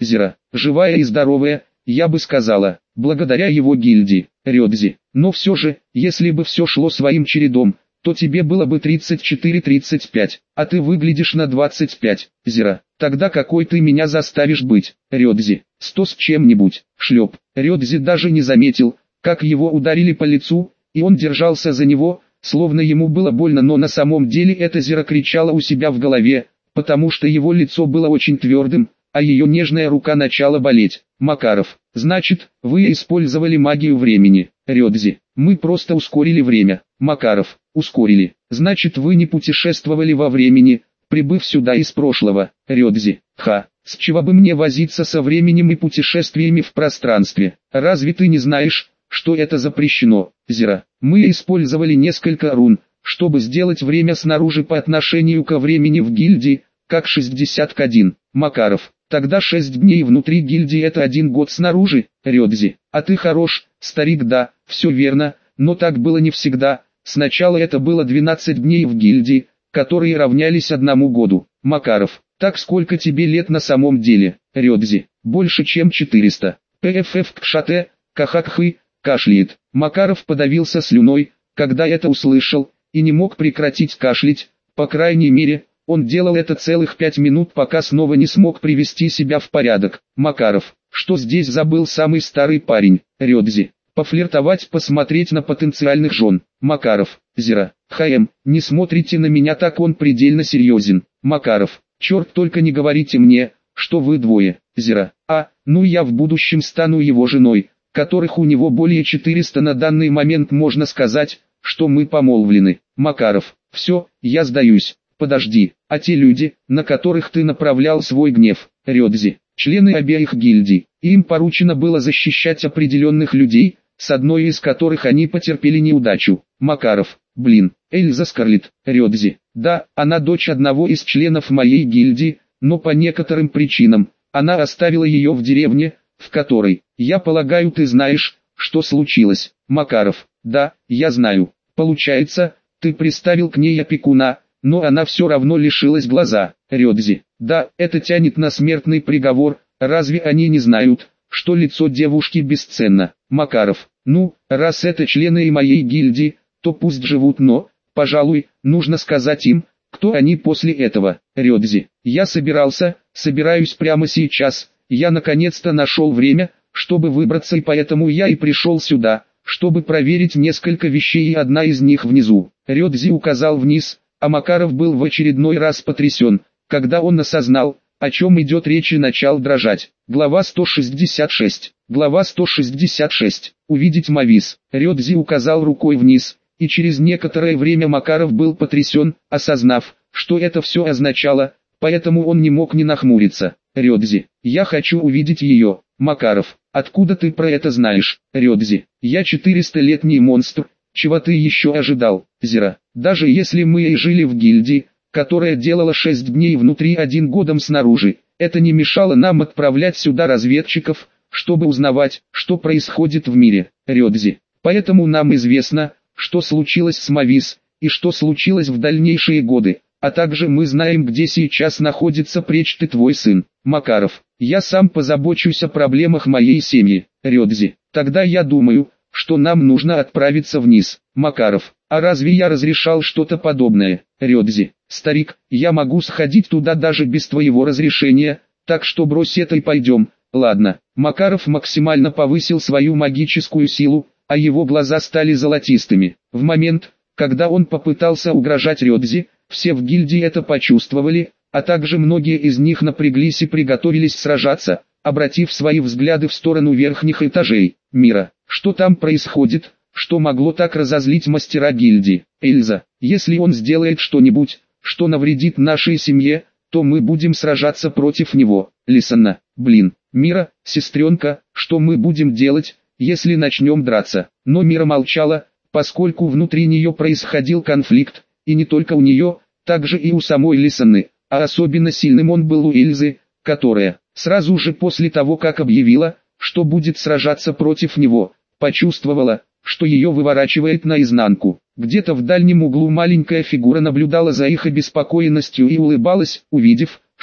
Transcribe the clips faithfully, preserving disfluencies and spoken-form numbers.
Зира, живая и здоровая, я бы сказала, благодаря его гильдии, Рёдзи. Но все же, если бы все шло своим чередом, то тебе было бы тридцать четыре тридцать пять, а ты выглядишь на двадцать пять, Зира. Тогда какой ты меня заставишь быть, Рёдзи? Сто с чем-нибудь, шлеп. Рёдзи даже не заметил, как его ударили по лицу, и он держался за него, словно ему было больно, но на самом деле это Зира кричала у себя в голове, потому что его лицо было очень твердым, а ее нежная рука начала болеть. Макаров, значит, вы использовали магию времени, Рёдзи. Мы просто ускорили время. Макаров, ускорили. Значит, вы не путешествовали во времени, прибыв сюда из прошлого, Рёдзи. Ха, с чего бы мне возиться со временем и путешествиями в пространстве? Разве ты не знаешь, что это запрещено, Зира? Мы использовали несколько рун, чтобы сделать время снаружи по отношению ко времени в гильдии, как шестьдесят один. Макаров, тогда шесть дней внутри гильдии это один год снаружи, Рёдзи. А ты хорош, старик, да, все верно, но так было не всегда. Сначала это было двенадцать дней в гильдии, которые равнялись одному году. Макаров, так сколько тебе лет на самом деле, Рёдзи? Больше чем четыреста. ПФФ Кшате, Кахакхы, кашляет. Макаров подавился слюной, когда это услышал, и не мог прекратить кашлять, по крайней мере, он делал это целых пять минут, пока снова не смог привести себя в порядок. Макаров, что здесь забыл самый старый парень, Рёдзи? Пофлиртовать, посмотреть на потенциальных жен. Макаров, Зира, ХМ, не смотрите на меня так, он предельно серьезен. Макаров, черт, только не говорите мне, что вы двое, Зира. А, ну я в будущем стану его женой, которых у него более четырёхсот на данный момент, можно сказать, что мы помолвлены. Макаров, все, я сдаюсь. Подожди, а те люди, на которых ты направлял свой гнев, Рёдзи, члены обеих гильдий, им поручено было защищать определенных людей, с одной из которых они потерпели неудачу. Макаров, блин, Эльза Скарлетт, Рёдзи, да, она дочь одного из членов моей гильдии, но по некоторым причинам, она оставила ее в деревне, в которой, я полагаю, ты знаешь, что случилось. Макаров, да, я знаю. Получается, ты приставил к ней опекуна, но она все равно лишилась глаза. Рёдзи, да, это тянет на смертный приговор, разве они не знают, что лицо девушки бесценно? Макаров, ну, раз это члены и моей гильдии, то пусть живут, но, пожалуй, нужно сказать им, кто они после этого. Рёдзи, я собирался, собираюсь прямо сейчас, я наконец-то нашел время, чтобы выбраться, и поэтому я и пришел сюда, чтобы проверить несколько вещей, и одна из них внизу. Рёдзи указал вниз, а Макаров был в очередной раз потрясен, когда он осознал, о чем идет речь, и начал дрожать. Глава сто шестьдесят шесть. Глава сто шестьдесят шесть. Увидеть Мавис. Рёдзи указал рукой вниз, и через некоторое время Макаров был потрясен, осознав, что это все означало, поэтому он не мог не нахмуриться. Рёдзи, я хочу увидеть ее. Макаров, откуда ты про это знаешь? Рёдзи, я четырехсотлетний монстр, чего ты еще ожидал? Зира, даже если мы и жили в гильдии, которая делала шесть дней внутри, один годом снаружи, это не мешало нам отправлять сюда разведчиков, чтобы узнавать, что происходит в мире. Рёдзи, поэтому нам известно, что случилось с Мавис, и что случилось в дальнейшие годы, а также мы знаем, где сейчас находится Пречт и твой сын. Макаров, я сам позабочусь о проблемах моей семьи. Рёдзи, тогда я думаю, что нам нужно отправиться вниз. Макаров, а разве я разрешал что-то подобное? Рёдзи, старик, я могу сходить туда даже без твоего разрешения, так что брось это и пойдем. Ладно. Макаров максимально повысил свою магическую силу, а его глаза стали золотистыми. В момент, когда он попытался угрожать Рёдзи, все в гильдии это почувствовали, а также многие из них напряглись и приготовились сражаться, обратив свои взгляды в сторону верхних этажей мира. Что там происходит? Что могло так разозлить мастера гильдии? Эльза, если он сделает что-нибудь, что навредит нашей семье, то мы будем сражаться против него. Лисанна, блин, Мира, сестренка, что мы будем делать, если начнем драться? Но Мира молчала, поскольку внутри нее происходил конфликт, и не только у нее, также и у самой Лисанны, а особенно сильным он был у Эльзы, которая, сразу же после того, как объявила, что будет сражаться против него, почувствовала, что ее выворачивает наизнанку. Где-то в дальнем углу маленькая фигура наблюдала за их обеспокоенностью и улыбалась, увидев,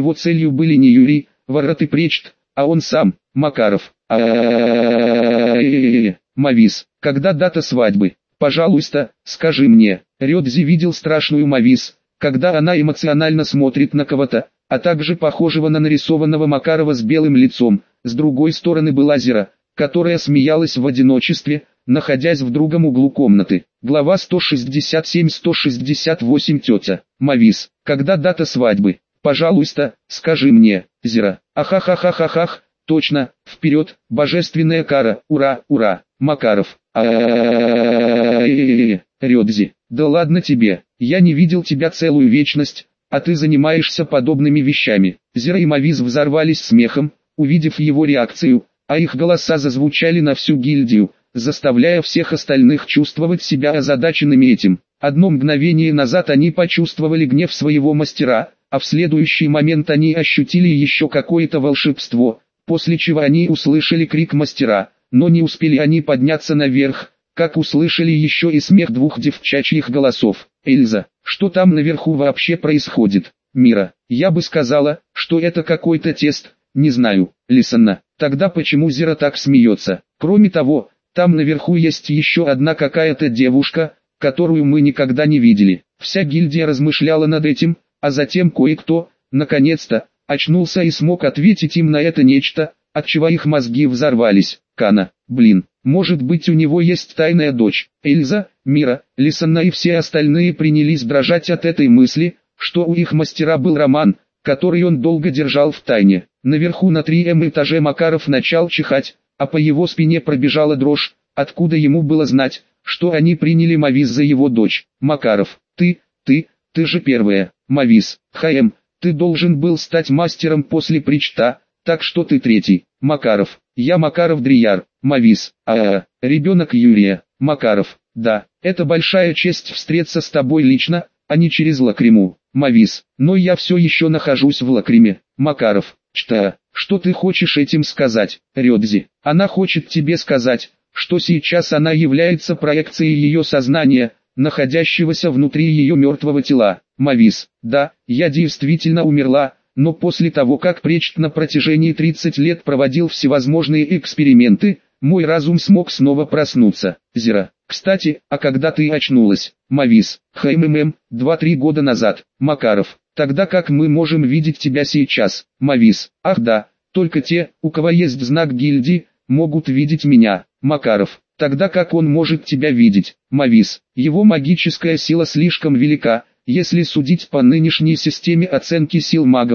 его целью были не Юрий, Ворот и Пречт, а он сам, Макаров. Мавис, когда дата свадьбы? Пожалуйста, скажи мне. Рёдзи видел страшную Мавис, когда она эмоционально смотрит на кого-то, а также похожего на нарисованного Макарова с белым лицом. С другой стороны была Зира, которая смеялась в одиночестве, находясь в другом углу комнаты. Глава сто шестьдесят семь сто шестьдесят восемь Тетя. Мавис, когда дата свадьбы? Пожалуйста, скажи мне. Зира, ахахахахахах, точно, вперед, божественная кара, ура, ура. Макаров, Рёдзи, да ладно тебе, я не видел тебя целую вечность, а ты занимаешься подобными вещами. Зира и Мавис взорвались смехом, увидев его реакцию, а их голоса зазвучали на всю гильдию, заставляя всех остальных чувствовать себя озадаченными этим. Одно мгновение назад они почувствовали гнев своего мастера, а в следующий момент они ощутили еще какое-то волшебство, после чего они услышали крик мастера, но не успели они подняться наверх, как услышали еще и смех двух девчачьих голосов. Эльза, что там наверху вообще происходит? Мира, я бы сказала, что это какой-то тест, не знаю. Лисанна, тогда почему Зира так смеется? Кроме того, там наверху есть еще одна какая-то девушка, которую мы никогда не видели. Вся гильдия размышляла над этим, а затем кое-кто, наконец-то, очнулся и смог ответить им на это нечто, отчего их мозги взорвались. Кана, блин, может быть у него есть тайная дочь. Эльза, Мира, Лисанна и все остальные принялись дрожать от этой мысли, что у их мастера был роман, который он долго держал в тайне. Наверху на третьем этаже Макаров начал чихать, а по его спине пробежала дрожь, откуда ему было знать, что они приняли Мавис за его дочь. Макаров, ты, ты, ты же первая. Мавис, Хаем, ты должен был стать мастером после Пречта, так что ты третий. Макаров, я Макаров Дрияр. Мавис, а, -а, а ребенок Юрия. Макаров, да, это большая честь встретиться с тобой лично, а не через Лакриму. Мавис, но я все еще нахожусь в Лакриме. Макаров, что, что ты хочешь этим сказать? Рёдзи, она хочет тебе сказать, что сейчас она является проекцией ее сознания, находящегося внутри ее мертвого тела. Мавис, да, я действительно умерла, но после того как Пречт на протяжении тридцати лет проводил всевозможные эксперименты, мой разум смог снова проснуться. Зира, кстати, а когда ты очнулась? Мавис, хммм, два-три года назад. Макаров, тогда как мы можем видеть тебя сейчас? Мавис, ах да, только те, у кого есть знак гильдии, могут видеть меня. Макаров, тогда как он может тебя видеть? Мавис, его магическая сила слишком велика, если судить по нынешней системе оценки сил магов,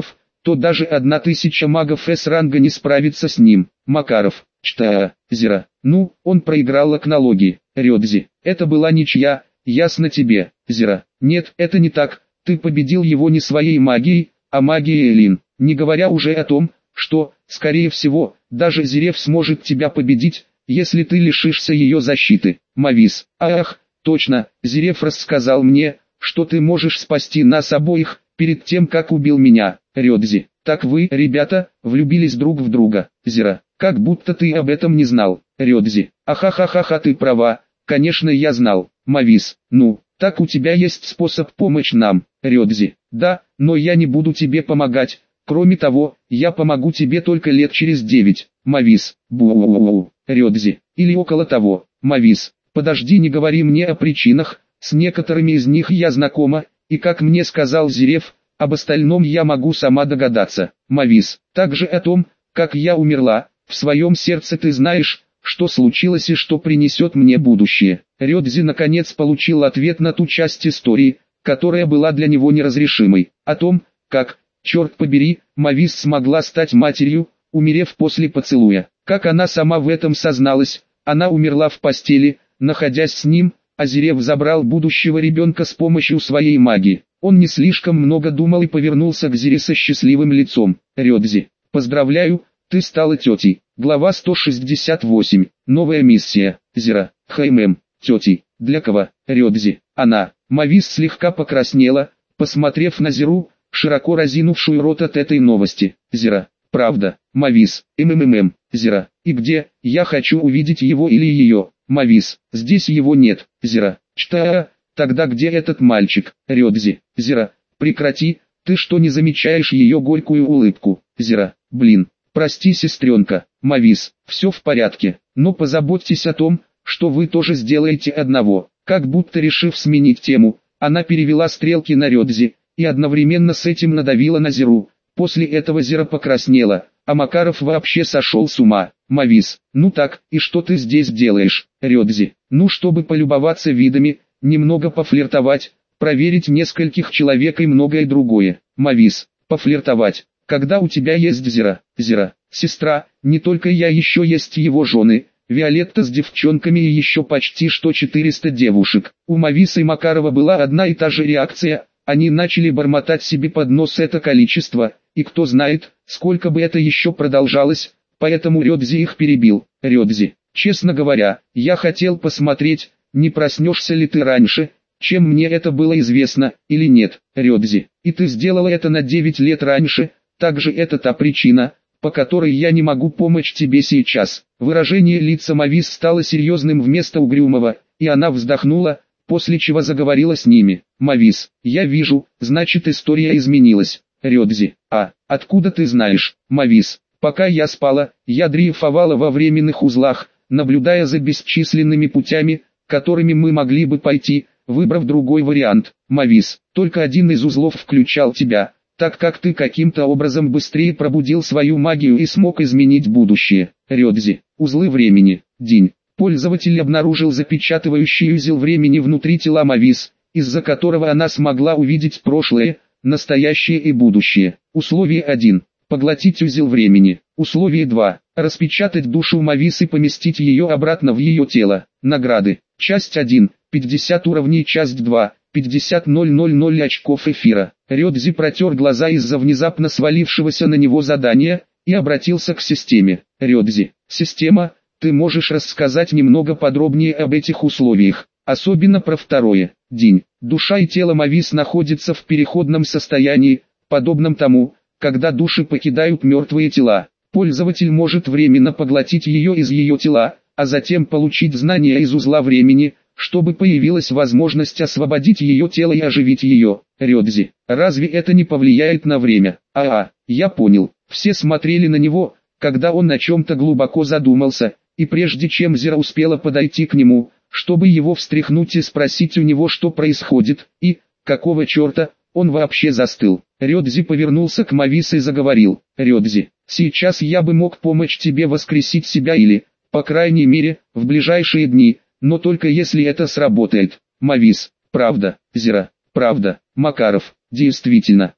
то даже одна тысяча магов С-ранга не справится с ним. Макаров, чта, Зира. Ну, он проиграл лакнологии. Рёдзи, это была ничья, ясно тебе, Зира. Нет, это не так, ты победил его не своей магией, а магией Элин. Не говоря уже о том, что, скорее всего, даже Зирев сможет тебя победить, если ты лишишься ее защиты. Мавис, ах, точно, Зирев рассказал мне, что ты можешь спасти нас обоих, перед тем как убил меня. Рёдзи, так вы, ребята, влюбились друг в друга. Зира, как будто ты об этом не знал. Рёдзи, ахахахаха, ты права, конечно я знал. Мавис, ну, так у тебя есть способ помочь нам. Рёдзи, да, но я не буду тебе помогать. Кроме того, я помогу тебе только лет через девять. Мавис, бу-у-у-у. Рёдзи, или около того. Мавис, подожди, не говори мне о причинах, с некоторыми из них я знакома, и как мне сказал Зирев, об остальном я могу сама догадаться. Мавис, также о том, как я умерла, в своем сердце ты знаешь, что случилось и что принесет мне будущее. Рёдзи наконец получил ответ на ту часть истории, которая была для него неразрешимой, о том, как, черт побери, Мавис смогла стать матерью, умерев после поцелуя. Как она сама в этом созналась, она умерла в постели, находясь с ним, а Зирев забрал будущего ребенка с помощью своей магии. Он не слишком много думал и повернулся к Зире со счастливым лицом. Рёдзи, поздравляю, ты стала тетей. Глава сто шестьдесят восемь. Новая миссия. Зира, хаймэм, тетей. Для кого? Рёдзи, она. Мавис слегка покраснела, посмотрев на Зиру, широко разинувшую рот от этой новости. Зира, правда. Мавис, мммм, Зира, и где? Я хочу увидеть его или ее. Мавис, здесь его нет. Зира, чта, тогда где этот мальчик? Рёдзи, Зира, прекрати, ты что не замечаешь ее горькую улыбку? Зира, блин, прости, сестренка. Мавис, все в порядке, но позаботьтесь о том, что вы тоже сделаете одного. Как будто решив сменить тему, она перевела стрелки на Рёдзи, и одновременно с этим надавила на Зиру. После этого Зира покраснела, а Макаров вообще сошел с ума. Мавис, ну так, и что ты здесь делаешь? Рёдзи, ну чтобы полюбоваться видами, немного пофлиртовать, проверить нескольких человек и многое другое. Мавис, пофлиртовать, когда у тебя есть Зира. Зира, сестра, не только я, еще есть его жены, Виолетта с девчонками и еще почти что четыреста девушек. У Мависа и Макарова была одна и та же реакция, они начали бормотать себе под нос это количество, и кто знает, сколько бы это еще продолжалось, поэтому Рёдзи их перебил. Рёдзи, честно говоря, я хотел посмотреть, не проснешься ли ты раньше, чем мне это было известно, или нет. Рёдзи, и ты сделала это на девять лет раньше, также это та причина, по которой я не могу помочь тебе сейчас. Выражение лица Мавис стало серьезным вместо угрюмого, и она вздохнула, после чего заговорила с ними. Мавис, я вижу, значит история изменилась. Рёдзи, а, откуда ты знаешь? Мавис, пока я спала, я дрейфовала во временных узлах, наблюдая за бесчисленными путями, которыми мы могли бы пойти, выбрав другой вариант. Мавис, только один из узлов включал тебя, так как ты каким-то образом быстрее пробудил свою магию и смог изменить будущее. Рёдзи, узлы времени, день. Пользователь обнаружил запечатывающий узел времени внутри тела Мавис, из-за которого она смогла увидеть прошлое, настоящее и будущее. Условие один. Поглотить узел времени. Условие два. Распечатать душу Мавис и поместить ее обратно в ее тело. Награды. Часть один. пятьдесят уровней. Часть два. пятьдесят тысяч очков эфира. Рёдзи протер глаза из-за внезапно свалившегося на него задания, и обратился к системе. Рёдзи, система, ты можешь рассказать немного подробнее об этих условиях, особенно про второе. День. Душа и тело Мавис находятся в переходном состоянии, подобном тому, когда души покидают мертвые тела. Пользователь может временно поглотить ее из ее тела, а затем получить знания из узла времени, чтобы появилась возможность освободить ее тело и оживить ее. Рёдзи, разве это не повлияет на время? А-а, я понял. Все смотрели на него, когда он о чем-то глубоко задумался, и прежде чем Зира успела подойти к нему, чтобы его встряхнуть и спросить у него, что происходит, и, какого черта, он вообще застыл. Рёдзи повернулся к Мавис и заговорил. Рёдзи, сейчас я бы мог помочь тебе воскресить себя или, по крайней мере, в ближайшие дни, но только если это сработает. Мавис, правда. Зира, правда. Макаров, действительно,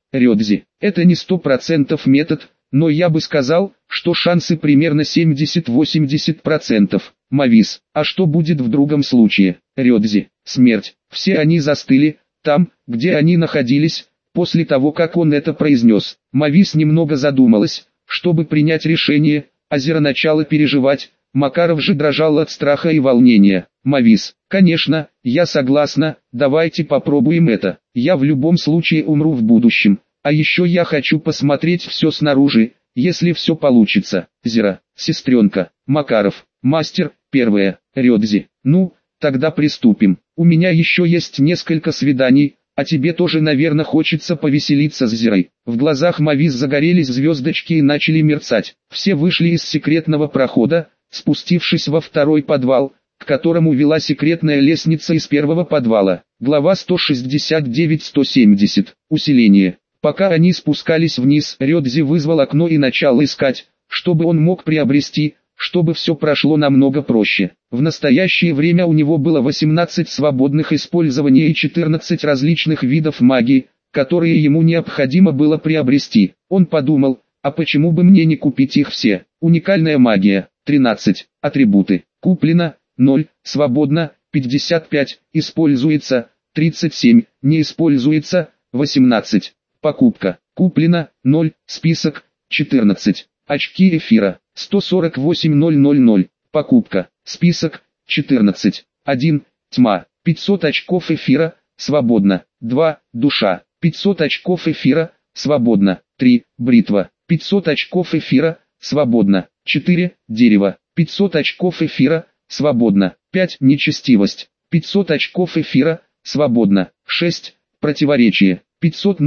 Рёдзи. Это не сто процентов метод, но я бы сказал, что шансы примерно семьдесят-восемьдесят процентов. Мавис. А что будет в другом случае? Рёдзи. Смерть. Все они застыли, там, где они находились, после того как он это произнес. Мавис немного задумалась, чтобы принять решение, а Зира начала переживать. Макаров же дрожал от страха и волнения. Мавис. Конечно, я согласна, давайте попробуем это. Я в любом случае умру в будущем. А еще я хочу посмотреть все снаружи, если все получится. Зира. Сестренка. Макаров. Мастер. Первое. Рёдзи. Ну, тогда приступим. У меня еще есть несколько свиданий, а тебе тоже, наверное, хочется повеселиться с Зирой. В глазах Мавис загорелись звездочки и начали мерцать. Все вышли из секретного прохода, спустившись во второй подвал, к которому вела секретная лестница из первого подвала. Глава сто шестьдесят девять сто семьдесят. Усиление. Пока они спускались вниз, Рёдзи вызвал окно и начал искать, чтобы он мог приобрести, чтобы все прошло намного проще. В настоящее время у него было восемнадцать свободных использований и четырнадцать различных видов магии, которые ему необходимо было приобрести. Он подумал, а почему бы мне не купить их все? Уникальная магия, тринадцать, атрибуты, куплено, ноль, свободно, пятьдесят пять, используется, тридцать семь, не используется, восемнадцать, покупка, куплено, ноль, список, четырнадцать, очки эфира, сто сорок восемь тысяч, покупка, список, четырнадцать, один, тьма, пятьсот очков эфира, свободно, два, душа, пятьсот очков эфира, свободно, три, бритва, пятьсот очков эфира, свободно, четыре, дерево, пятьсот очков эфира, свободно, пять, нечестивость, пятьсот очков эфира, свободно, шесть, противоречие, пятьсот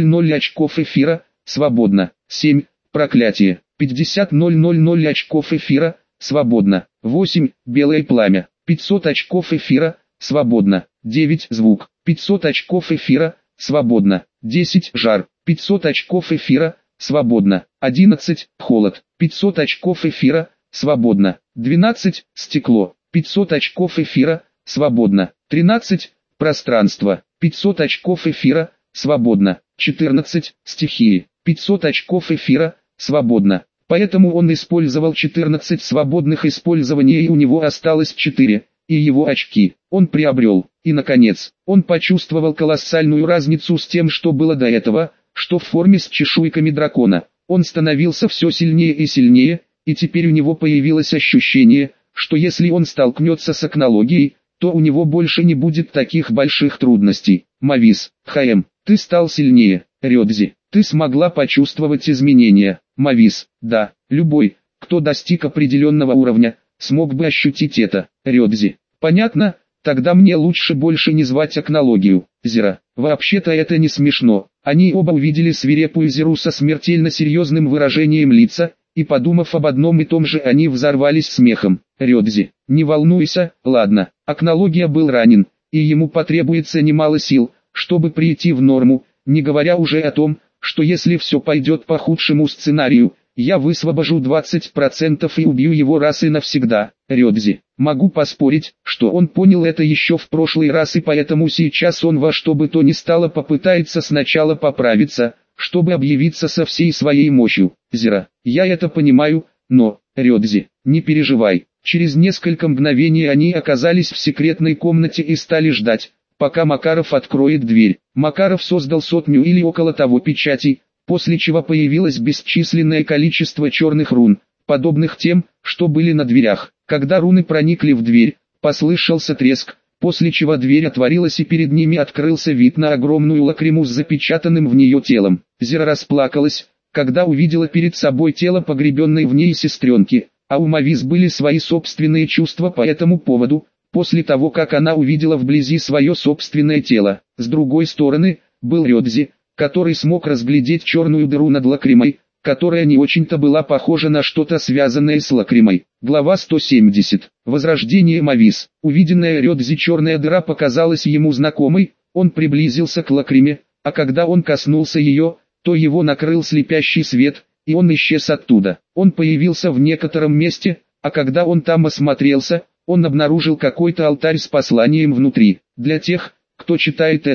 очков эфира, свободно, семь, проклятие, пятьдесят очков эфира, свободно, восемь, белое пламя, пятьсот очков эфира, свободно, девять, звук, пятьсот очков эфира, свободно, десять, жар, пятьсот очков эфира, свободно, одиннадцать, холод, пятьсот очков эфира, свободно, двенадцать, стекло, пятьсот очков эфира, свободно, тринадцать, пространство, пятьсот очков эфира, свободно, четырнадцать, стихии, пятьсот очков эфира, свободно. Поэтому он использовал четырнадцать свободных использований, и у него осталось четыре, и его очки он приобрел. И наконец, он почувствовал колоссальную разницу с тем, что было до этого, что в форме с чешуйками дракона. Он становился все сильнее и сильнее, и теперь у него появилось ощущение, что если он столкнется с акнологией, то у него больше не будет таких больших трудностей. Мавис, ХМ, ты стал сильнее. Рёдзи, ты смогла почувствовать изменения. Мавис, да, любой, кто достиг определенного уровня, смог бы ощутить это. Рёдзи, понятно, тогда мне лучше больше не звать акнологию. Зира, вообще-то это не смешно. Они оба увидели свирепую Зиру со смертельно серьезным выражением лица, и подумав об одном и том же, они взорвались смехом. Рёдзи, не волнуйся, ладно, акнология был ранен, и ему потребуется немало сил, чтобы прийти в норму, не говоря уже о том, что если все пойдет по худшему сценарию, я высвобожу двадцать процентов и убью его раз и навсегда. Рёдзи, могу поспорить, что он понял это еще в прошлый раз, и поэтому сейчас он во что бы то ни стало попытается сначала поправиться, чтобы объявиться со всей своей мощью. Зира, я это понимаю, но, Рёдзи, не переживай. Через несколько мгновений они оказались в секретной комнате и стали ждать, пока Макаров откроет дверь. Макаров создал сотню или около того печатей, после чего появилось бесчисленное количество черных рун, подобных тем, что были на дверях. Когда руны проникли в дверь, послышался треск, после чего дверь отворилась и перед ними открылся вид на огромную лакриму с запечатанным в нее телом. Зира расплакалась, когда увидела перед собой тело погребенной в ней сестренки, а у Мавис были свои собственные чувства по этому поводу, после того как она увидела вблизи свое собственное тело. С другой стороны, был Рёдзи, который смог разглядеть черную дыру над лакримой, которая не очень-то была похожа на что-то связанное с лакримой. Глава сто семьдесят. Возрождение Мавис. Увиденная Рёдзи черная дыра показалась ему знакомой, он приблизился к лакриме, а когда он коснулся ее, то его накрыл слепящий свет, и он исчез оттуда. Он появился в некотором месте, а когда он там осмотрелся, он обнаружил какой-то алтарь с посланием внутри. Для тех, кто читает это,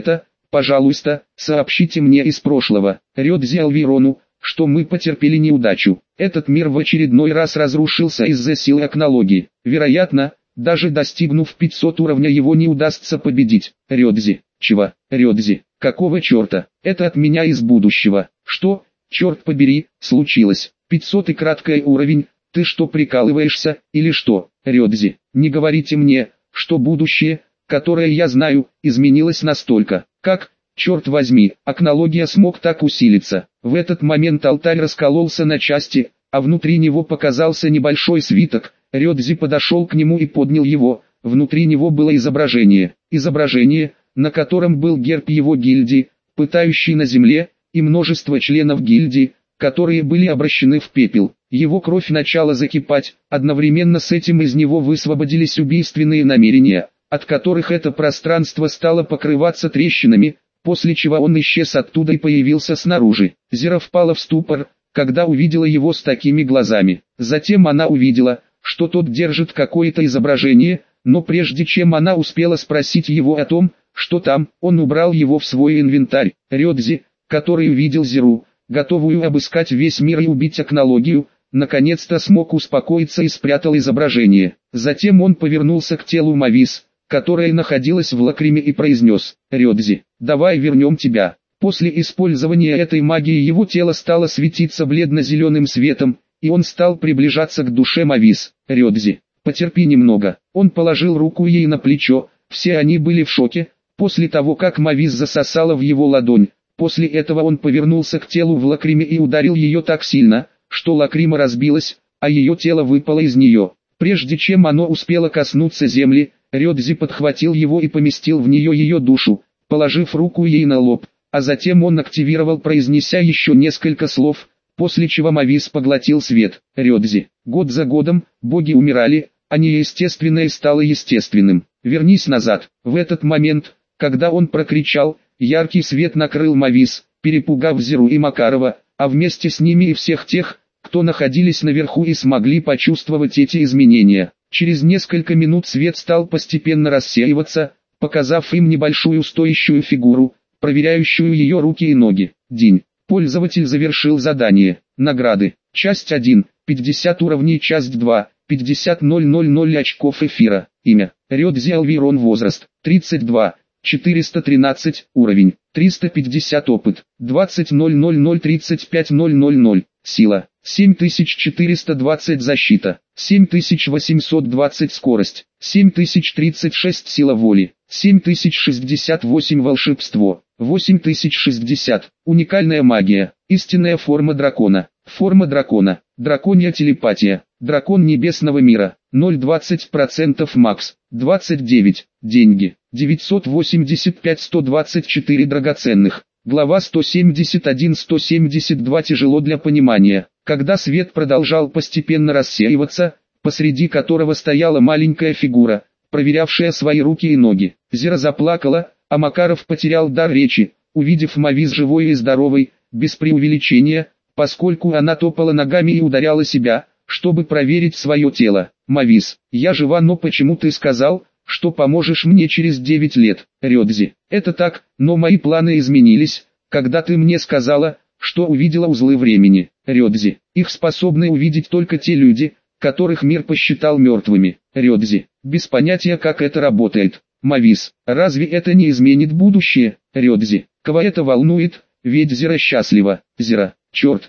Пожалуйста, сообщите мне из прошлого, Рёдзи Алвирону, что мы потерпели неудачу. Этот мир в очередной раз разрушился из-за силы окнологии. Вероятно, даже достигнув пятисот уровня его не удастся победить. Рёдзи, чего? Рёдзи, какого черта? Это от меня из будущего. Что, черт побери, случилось? пятьсот и краткий уровень, ты что, прикалываешься, или что? Рёдзи, не говорите мне, что будущее, которое я знаю, изменилось настолько, как, черт возьми, окнология смог так усилиться. В этот момент алтарь раскололся на части, а внутри него показался небольшой свиток. Рёдзи подошел к нему и поднял его, внутри него было изображение, изображение, на котором был герб его гильдии, пытающий на земле, и множество членов гильдии, которые были обращены в пепел. Его кровь начала закипать, одновременно с этим из него высвободились убийственные намерения, от которых это пространство стало покрываться трещинами, после чего он исчез оттуда и появился снаружи. Зира впала в ступор, когда увидела его с такими глазами. Затем она увидела, что тот держит какое-то изображение, но прежде чем она успела спросить его о том, что там, он убрал его в свой инвентарь. Рёдзи, который увидел Зиру, готовую обыскать весь мир и убить окнологию, наконец-то смог успокоиться и спрятал изображение. Затем он повернулся к телу Мавис, которая находилась в лакриме, и произнес: «Рёдзи, давай вернем тебя». После использования этой магии его тело стало светиться бледно-зеленым светом, и он стал приближаться к душе Мавис. «Рёдзи, потерпи немного». Он положил руку ей на плечо, все они были в шоке, после того как Мавис засосала в его ладонь. После этого он повернулся к телу в лакриме и ударил ее так сильно, что лакрима разбилась, а ее тело выпало из нее. Прежде чем оно успело коснуться земли, Рёдзи подхватил его и поместил в нее ее душу, положив руку ей на лоб, а затем он активировал, произнеся еще несколько слов, после чего Мавис поглотил свет. Рёдзи, год за годом, боги умирали, а неестественное стало естественным. Вернись назад. В этот момент, когда он прокричал, яркий свет накрыл Мавис, перепугав Зиру и Макарова, а вместе с ними и всех тех, кто находились наверху и смогли почувствовать эти изменения. Через несколько минут свет стал постепенно рассеиваться, показав им небольшую стоящую фигуру, проверяющую ее руки и ноги. День. Пользователь завершил задание. Награды. Часть один. пятьдесят уровней. Часть два. пятьдесят тысяч очков эфира. Имя. Рёдзи Алвирон. Возраст. тридцать два. четыреста тринадцать. Уровень. триста пятьдесят. Опыт. двадцать тысяч тридцать пять тысяч. Сила. семь тысяч четыреста двадцать. Защита. семь тысяч восемьсот двадцать. Скорость. семь тысяч тридцать шесть. Сила воли. семь тысяч шестьдесят восемь. Волшебство. восемь тысяч шестьдесят. Уникальная магия. Истинная форма дракона. Форма дракона. Драконья телепатия. Дракон небесного мира. ноль целых двадцать сотых процента макс. двадцать девять. Деньги. девятьсот восемьдесят пять сто двадцать четыре драгоценных. Глава сто семьдесят один сто семьдесят два. Тяжело для понимания. Когда свет продолжал постепенно рассеиваться, посреди которого стояла маленькая фигура, проверявшая свои руки и ноги. Зира заплакала, а Макаров потерял дар речи, увидев Мавис живой и здоровой, без преувеличения, поскольку она топала ногами и ударяла себя, чтобы проверить свое тело. «Мавис, я жива, но почему ты сказал, что поможешь мне через девять лет?» «Рёдзи, это так, но мои планы изменились, когда ты мне сказала, что увидела узлы времени». «Рёдзи, их способны увидеть только те люди, которых мир посчитал мертвыми». «Рёдзи, без понятия, как это работает». «Мавис, разве это не изменит будущее?» «Рёдзи, кого это волнует, ведь Зира счастлива». «Зира, черт».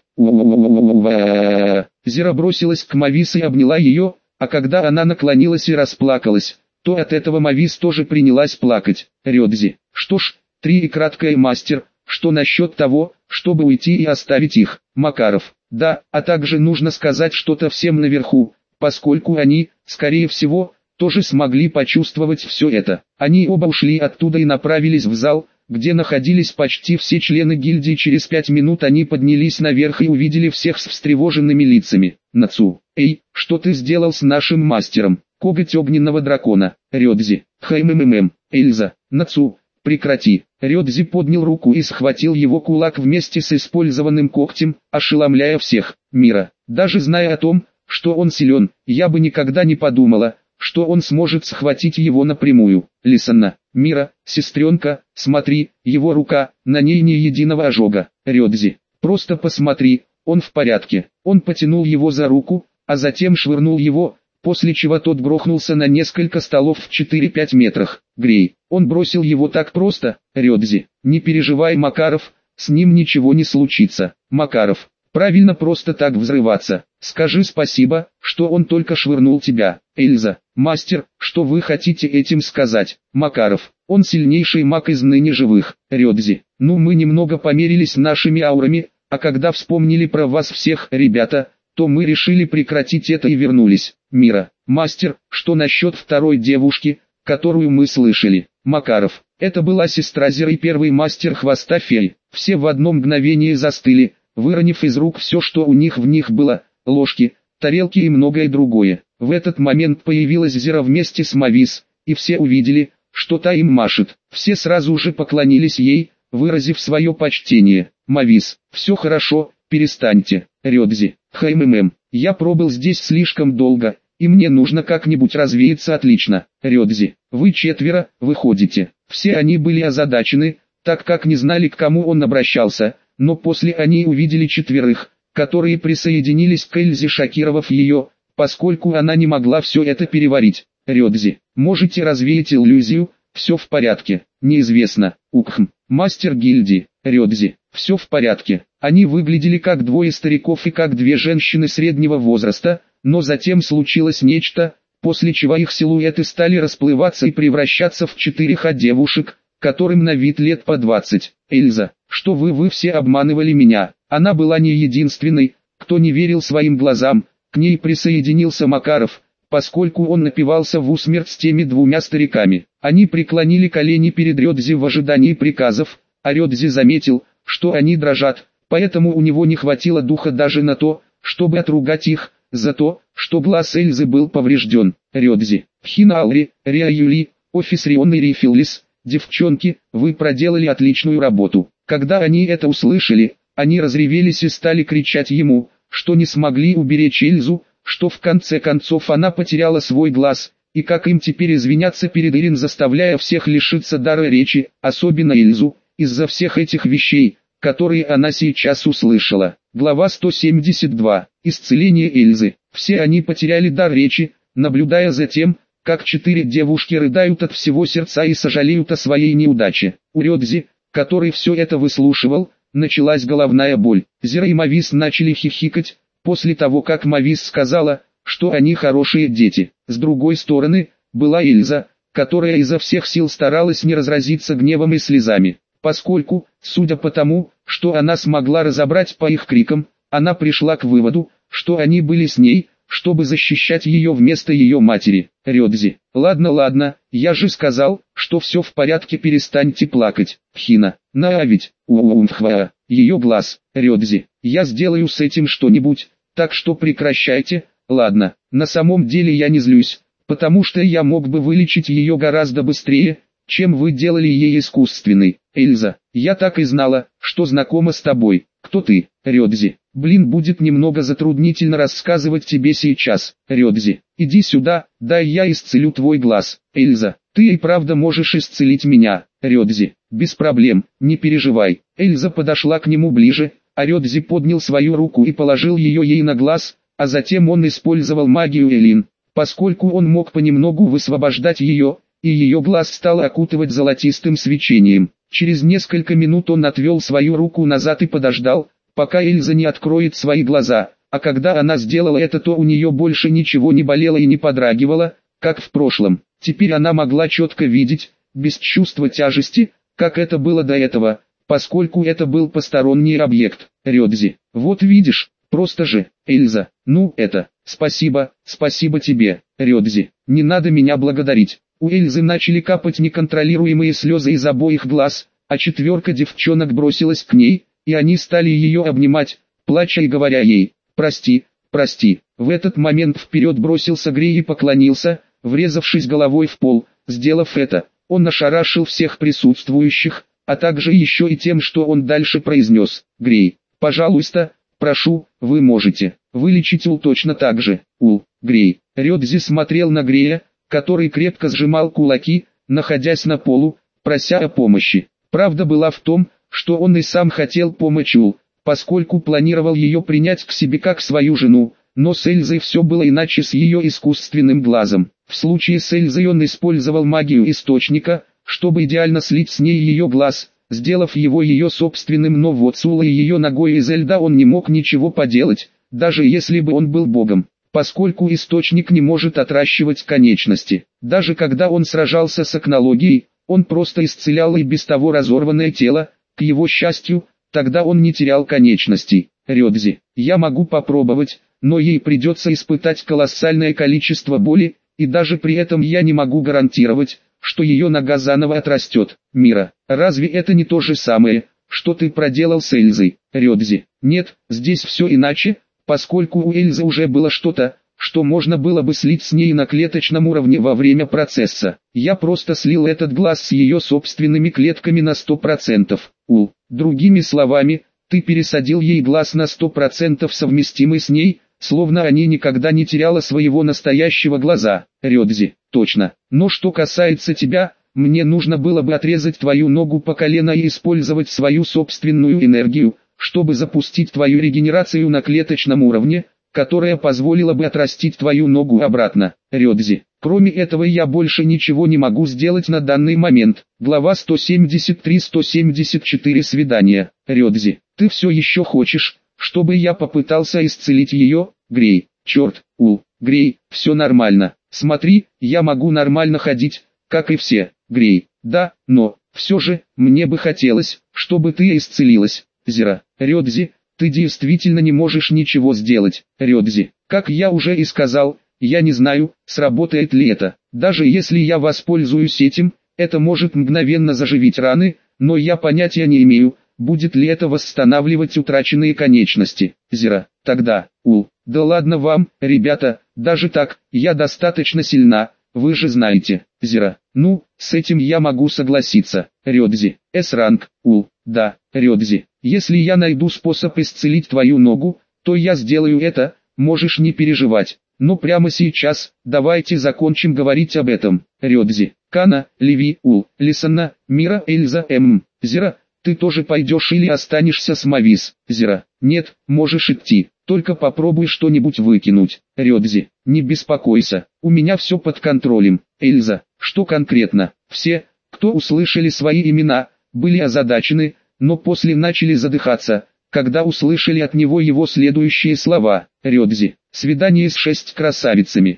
Зира бросилась к Мавис и обняла ее, а когда она наклонилась и расплакалась, то от этого Мавис тоже принялась плакать. «Рёдзи, что ж, три и краткое мастер, что насчет того, чтобы уйти и оставить их?» «Макаров, да, а также нужно сказать что-то всем наверху, поскольку они, скорее всего, тоже смогли почувствовать все это». Они оба ушли оттуда и направились в зал, где находились почти все члены гильдии. Через пять минут они поднялись наверх и увидели всех с встревоженными лицами. «Нацу, эй, что ты сделал с нашим мастером?» «Коготь огненного дракона». «Рёдзи, хмммм, Эльза, Нацу, прекрати». Рёдзи поднял руку и схватил его кулак вместе с использованным когтем, ошеломляя всех. «Мира, даже зная о том, что он силен, я бы никогда не подумала, что он сможет схватить его напрямую». «Лисанна, Мира, сестренка, смотри, его рука, на ней ни единого ожога. Рёдзи, просто посмотри, он в порядке. Он потянул его за руку, а затем швырнул его, после чего тот грохнулся на несколько столов в четыре-пять метрах. Грей, он бросил его так просто. Рёдзи, не переживай, Макаров, с ним ничего не случится. Макаров, правильно просто так взрываться. Скажи спасибо, что он только швырнул тебя. Эльза, мастер, что вы хотите этим сказать? Макаров, он сильнейший маг из ныне живых. Рёдзи, ну мы немного померились нашими аурами, а когда вспомнили про вас всех, ребята, то мы решили прекратить это и вернулись. Мира, мастер, что насчет второй девушки, которую мы слышали? Макаров, это была сестра Зеры, первый мастер хвоста феи. Все в одно мгновение застыли, выронив из рук все, что у них в них было, ложки, тарелки и многое другое. В этот момент появилась Зера вместе с Мавис, и все увидели, что та им машет. Все сразу же поклонились ей, выразив свое почтение. Мавис, все хорошо, перестаньте. Рёдзи, хмм, я пробыл здесь слишком долго, и мне нужно как-нибудь развеяться. Отлично. Рёдзи, вы четверо, выходите. Все они были озадачены, так как не знали, к кому он обращался, но после они увидели четверых, которые присоединились к Эльзе, шокировав ее, поскольку она не могла все это переварить. Рёдзи, можете развеять иллюзию, все в порядке. Неизвестно. Укхм, мастер гильдии. Рёдзи, все в порядке. Они выглядели как двое стариков и как две женщины среднего возраста, но затем случилось нечто, после чего их силуэты стали расплываться и превращаться в четырех девушек, которым на вид лет по двадцать. Эльза, что вы вы все обманывали меня. Она была не единственной, кто не верил своим глазам. К ней присоединился Макаров, поскольку он напивался в усмерть с теми двумя стариками. Они преклонили колени перед Рёдзи в ожидании приказов, а Рёдзи заметил, что они дрожат, поэтому у него не хватило духа даже на то, чтобы отругать их, за то, что глаз Эльзы был поврежден. Рёдзи, Хина Алри, Риа Юли, Офис Рион и Рифиллис, девчонки, вы проделали отличную работу. Когда они это услышали, они разревелись и стали кричать ему, что не смогли уберечь Эльзу, что в конце концов она потеряла свой глаз, и как им теперь извиняться перед Ирин, заставляя всех лишиться дара речи, особенно Эльзу, из-за всех этих вещей, которые она сейчас услышала. Глава сто семьдесят два. Исцеление Эльзы. Все они потеряли дар речи, наблюдая за тем, как четыре девушки рыдают от всего сердца и сожалеют о своей неудаче. У Рёдзи, который все это выслушивал, началась головная боль. Зера и Мавис начали хихикать, после того как Мавис сказала, что они хорошие дети. С другой стороны, была Эльза, которая изо всех сил старалась не разразиться гневом и слезами. Поскольку, судя по тому, что она смогла разобрать по их крикам, она пришла к выводу, что они были с ней, чтобы защищать ее вместо ее матери. Рёдзи, ладно ладно, я же сказал, что все в порядке, перестаньте плакать. Хина, на а ведь, уумфхва, ее глаз. Рёдзи, я сделаю с этим что-нибудь, так что прекращайте. Ладно, на самом деле я не злюсь, потому что я мог бы вылечить ее гораздо быстрее, чем вы делали ей искусственный. Эльза, я так и знала, что знакома с тобой. Кто ты? Рёдзи, блин, будет немного затруднительно рассказывать тебе сейчас. Рёдзи, иди сюда, дай я исцелю твой глаз. Эльза, ты и правда можешь исцелить меня. Рёдзи, без проблем, не переживай. Эльза подошла к нему ближе, а Рёдзи поднял свою руку и положил ее ей на глаз, а затем он использовал магию Элин, поскольку он мог понемногу высвобождать ее, и ее глаз стал окутывать золотистым свечением. Через несколько минут он отвел свою руку назад и подождал, пока Эльза не откроет свои глаза, а когда она сделала это, то у нее больше ничего не болело и не подрагивало, как в прошлом. Теперь она могла четко видеть, без чувства тяжести, как это было до этого, поскольку это был посторонний объект. Рёдзи, вот видишь, просто же. Эльза, ну это, спасибо, спасибо тебе. Рёдзи, не надо меня благодарить. У Эльзы начали капать неконтролируемые слезы из обоих глаз, а четверка девчонок бросилась к ней, и они стали ее обнимать, плача и говоря ей: «Прости, прости». В этот момент вперед бросился Грей и поклонился, врезавшись головой в пол. Сделав это, он ошарашил всех присутствующих, а также еще и тем, что он дальше произнес. «Грей, пожалуйста, прошу, вы можете вылечить Ул точно так же». Ул, Грей. Рёдзи смотрел на Грея, который крепко сжимал кулаки, находясь на полу, прося о помощи. Правда была в том, что он и сам хотел помочь Ул, поскольку планировал ее принять к себе как свою жену, но с Эльзой все было иначе с ее искусственным глазом. В случае с Эльзой он использовал магию источника, чтобы идеально слить с ней ее глаз, сделав его ее собственным, но вот с Улой и ее ногой из льда он не мог ничего поделать, даже если бы он был богом, поскольку источник не может отращивать конечности. Даже когда он сражался с акнологией, он просто исцелял и без того разорванное тело. К его счастью, тогда он не терял конечностей. Рёдзи, я могу попробовать, но ей придется испытать колоссальное количество боли, и даже при этом я не могу гарантировать, что ее нога заново отрастет. Мира, разве это не то же самое, что ты проделал с Эльзой? Рёдзи, нет, здесь все иначе, поскольку у Эльзы уже было что-то, что можно было бы слить с ней на клеточном уровне во время процесса. Я просто слил этот глаз с ее собственными клетками на сто процентов. У, другими словами, ты пересадил ей глаз на сто процентов совместимый с ней, словно они никогда не теряла своего настоящего глаза. Рёдзи, точно. Но что касается тебя, мне нужно было бы отрезать твою ногу по колено и использовать свою собственную энергию, чтобы запустить твою регенерацию на клеточном уровне, которая позволила бы отрастить твою ногу обратно. Рёдзи, кроме этого я больше ничего не могу сделать на данный момент. Глава сто семьдесят три — сто семьдесят четыре свидания. Рёдзи, ты все еще хочешь, чтобы я попытался исцелить ее? Грей, черт, Ул, Грей, все нормально. Смотри, я могу нормально ходить, как и все. Грей, да, но, все же, мне бы хотелось, чтобы ты исцелилась. Зира, Рёдзи, ты действительно не можешь ничего сделать. Рёдзи, как я уже и сказал, я не знаю, сработает ли это. Даже если я воспользуюсь этим, это может мгновенно заживить раны, но я понятия не имею, будет ли это восстанавливать утраченные конечности. Зира, тогда, Ул, да ладно вам, ребята, даже так, я достаточно сильна, вы же знаете. Зира, ну, с этим я могу согласиться. Рёдзи, С-ранг, Ул, да, Рёдзи, если я найду способ исцелить твою ногу, то я сделаю это, можешь не переживать. Но прямо сейчас, давайте закончим говорить об этом. Рёдзи, Кана, Леви, Ул, Лисанна, Мира, Эльза, М. Зира, ты тоже пойдешь или останешься с Мавис? Зира, нет, можешь идти, только попробуй что-нибудь выкинуть. Рёдзи, не беспокойся, у меня все под контролем. Эльза, что конкретно? Все, кто услышали свои имена, были озадачены, но после начали задыхаться, когда услышали от него его следующие слова. Рёдзи, свидание с шесть красавицами.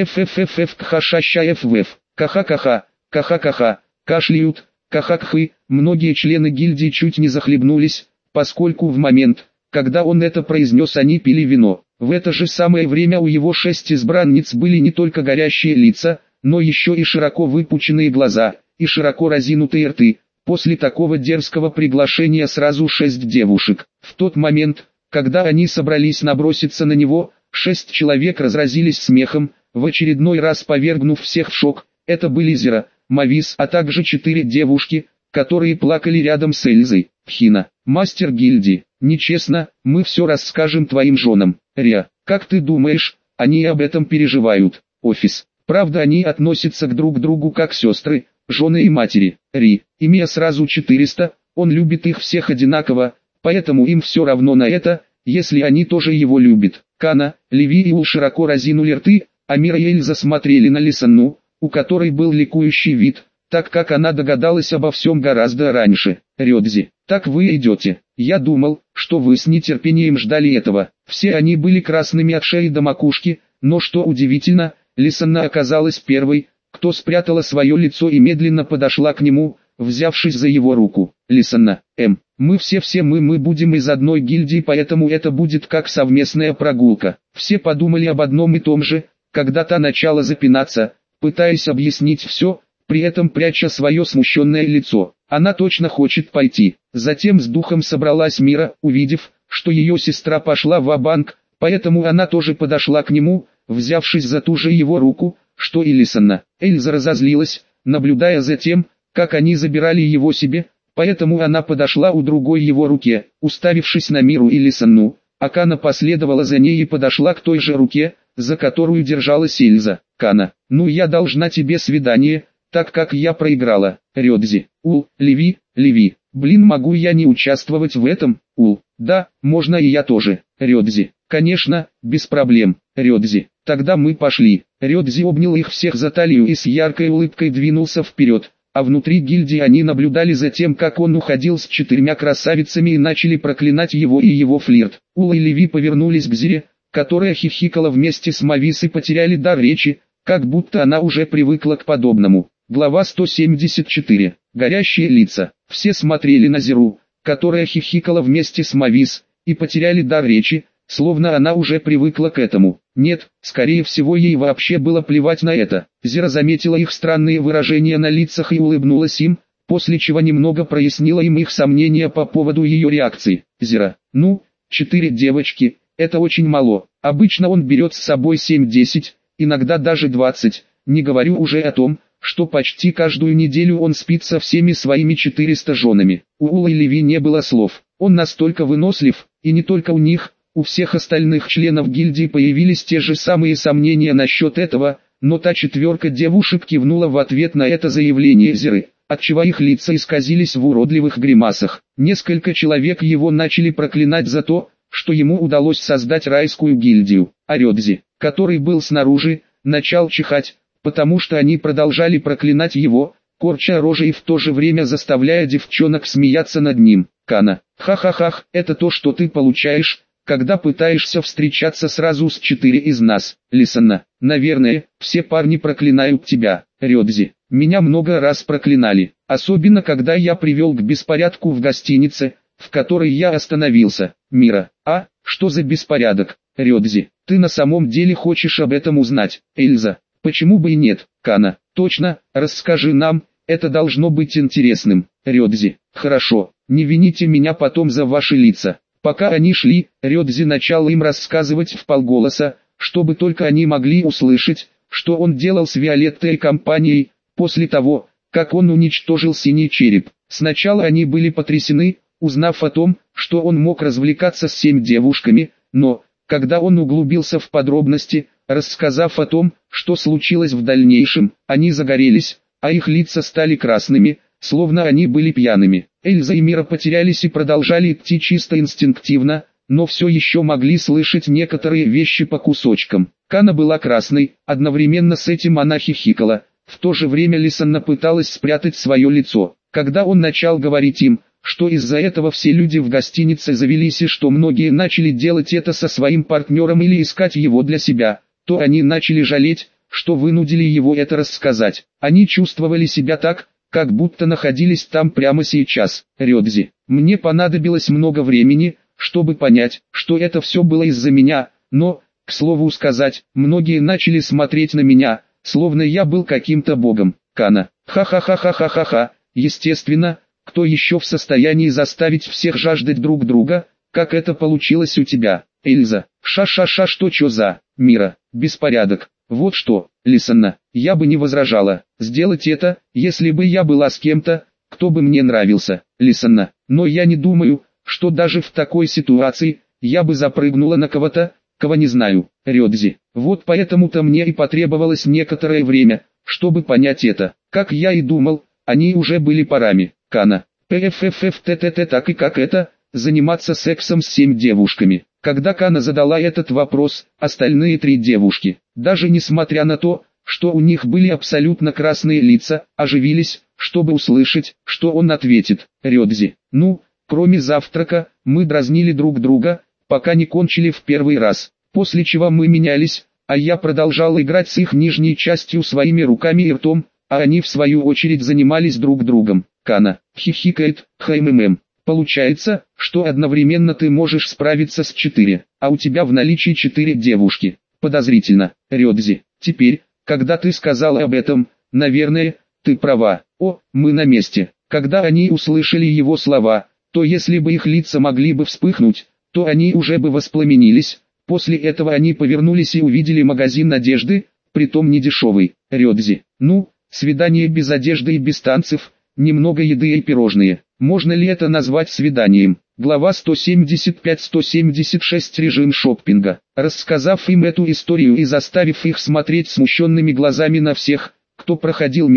Пфффф кхашащафвф, каха-каха, каха-каха, кашляют, каха-кхы. Многие члены гильдии чуть не захлебнулись, поскольку в момент, когда он это произнес, они пили вино. В это же самое время у его шесть избранниц были не только горящие лица, но еще и широко выпученные глаза, и широко разинутые рты. После такого дерзкого приглашения сразу шесть девушек. В тот момент, когда они собрались наброситься на него, шесть человек разразились смехом, в очередной раз повергнув всех в шок. Это были Зира, Мавис, а также четыре девушки, которые плакали рядом с Эльзой. Хина, мастер гильдии, нечестно, мы все расскажем твоим женам. Риа, как ты думаешь, они об этом переживают? Офис, правда они относятся к друг другу как сестры, жены и матери. Ри, имея сразу четыреста, он любит их всех одинаково, поэтому им все равно на это, если они тоже его любят. Кана, Леви и Ул широко разинули рты, а Мира и Эльза смотрели на Лисанну, у которой был ликующий вид, так как она догадалась обо всем гораздо раньше. Рёдзи, так вы идете. Я думал, что вы с нетерпением ждали этого. Все они были красными от шеи до макушки, но что удивительно, Лисанна оказалась первой, кто спрятала свое лицо и медленно подошла к нему, взявшись за его руку. Лисанна, М. Мы все-все мы мы будем из одной гильдии, поэтому это будет как совместная прогулка. Все подумали об одном и том же, когда та начала запинаться, пытаясь объяснить все, при этом пряча свое смущенное лицо. Она точно хочет пойти. Затем с духом собралась Мира, увидев, что ее сестра пошла ва-банк, поэтому она тоже подошла к нему, взявшись за ту же его руку, что и Лисанна. Эльза разозлилась, наблюдая за тем, как они забирали его себе, поэтому она подошла у другой его руке, уставившись на Миру и Лисанну. Акана последовала за ней и подошла к той же руке, за которую держалась Эльза. Кана, ну я должна тебе свидание, так как я проиграла. Рёдзи. Ул, Леви, Леви. Блин, могу я не участвовать в этом? Ул. Да, можно и я тоже. Рёдзи. Конечно, без проблем. Рёдзи. Тогда мы пошли. Рёдзи обнял их всех за талию и с яркой улыбкой двинулся вперед. А внутри гильдии они наблюдали за тем, как он уходил с четырьмя красавицами и начали проклинать его и его флирт. Ула и Леви повернулись к Зире, которая хихикала вместе с Мавис, и потеряли дар речи, как будто она уже привыкла к подобному. Глава сто семьдесят четыре. Горящие лица. Все смотрели на Зиру, которая хихикала вместе с Мавис, и потеряли дар речи, словно она уже привыкла к этому. Нет, скорее всего ей вообще было плевать на это. Зира заметила их странные выражения на лицах и улыбнулась им, после чего немного прояснила им их сомнения по поводу ее реакции. Зира: ну, четыре девочки, это очень мало. Обычно он берет с собой семь-десять, иногда даже двадцать, не говорю уже о том, что почти каждую неделю он спит со всеми своими четырьмя женами. У Ула и Леви не было слов. Он настолько вынослив, и не только у них. У всех остальных членов гильдии появились те же самые сомнения насчет этого, но та четверка девушек кивнула в ответ на это заявление Зиры, отчего их лица исказились в уродливых гримасах. Несколько человек его начали проклинать за то, что ему удалось создать райскую гильдию, а Рёдзи, который был снаружи, начал чихать, потому что они продолжали проклинать его, корча рожи и в то же время заставляя девчонок смеяться над ним. Кана: ха-ха-ха, это то, что ты получаешь, когда пытаешься встречаться сразу с четыре из нас. Лисана: наверное, все парни проклинают тебя. Рёдзи: меня много раз проклинали, особенно когда я привел к беспорядку в гостинице, в которой я остановился. Мира: а, что за беспорядок? Рёдзи: ты на самом деле хочешь об этом узнать? Эльза: почему бы и нет? Кана: точно, расскажи нам, это должно быть интересным. Рёдзи: хорошо, не вините меня потом за ваши лица. Пока они шли, Рёдзи начал им рассказывать вполголоса, чтобы только они могли услышать, что он делал с Виолеттой и компанией, после того, как он уничтожил синий череп. Сначала они были потрясены, узнав о том, что он мог развлекаться с семь девушками, но, когда он углубился в подробности, рассказав о том, что случилось в дальнейшем, они загорелись, а их лица стали красными, словно они были пьяными. Эльза и Мира потерялись и продолжали идти чисто инстинктивно, но все еще могли слышать некоторые вещи по кусочкам. Кана была красной, одновременно с этим она хихикала, в то же время Лисанна пыталась спрятать свое лицо. Когда он начал говорить им, что из-за этого все люди в гостинице завелись и что многие начали делать это со своим партнером или искать его для себя, то они начали жалеть, что вынудили его это рассказать. Они чувствовали себя так, как будто находились там прямо сейчас. Рёдзи: мне понадобилось много времени, чтобы понять, что это все было из-за меня, но, к слову сказать, многие начали смотреть на меня, словно я был каким-то богом. Кана: ха-ха-ха-ха-ха-ха-ха, естественно, кто еще в состоянии заставить всех жаждать друг друга, как это получилось у тебя? Эльза: ша-ша-ша, что чё за? Мира: беспорядок. Вот что, Лисанна, я бы не возражала, сделать это, если бы я была с кем-то, кто бы мне нравился. Лисанна: но я не думаю, что даже в такой ситуации, я бы запрыгнула на кого-то, кого не знаю. Рёдзи: вот поэтому-то мне и потребовалось некоторое время, чтобы понять это. Как я и думал, они уже были парами. Кана: пфффттт, так и как это, заниматься сексом с семь девушками? Когда Кана задала этот вопрос, остальные три девушки, даже несмотря на то, что у них были абсолютно красные лица, оживились, чтобы услышать, что он ответит. Рёдзи: ну, кроме завтрака, мы дразнили друг друга, пока не кончили в первый раз, после чего мы менялись, а я продолжал играть с их нижней частью своими руками и ртом, а они в свою очередь занимались друг другом. Кана хихикает: хммм. Получается, что одновременно ты можешь справиться с четыре, а у тебя в наличии четыре девушки. Подозрительно. Рёдзи: теперь, когда ты сказала об этом, наверное, ты права. О, мы на месте. Когда они услышали его слова, то если бы их лица могли бы вспыхнуть, то они уже бы воспламенились. После этого они повернулись и увидели магазин одежды, притом не дешевый. Рёдзи: ну, свидание без одежды и без танцев, немного еды и пирожные. Можно ли это назвать свиданием? Глава сто семьдесят пять сто семьдесят шесть. Режим шоппинга. Рассказав им эту историю и заставив их смотреть смущенными глазами на всех, кто проходил мимо,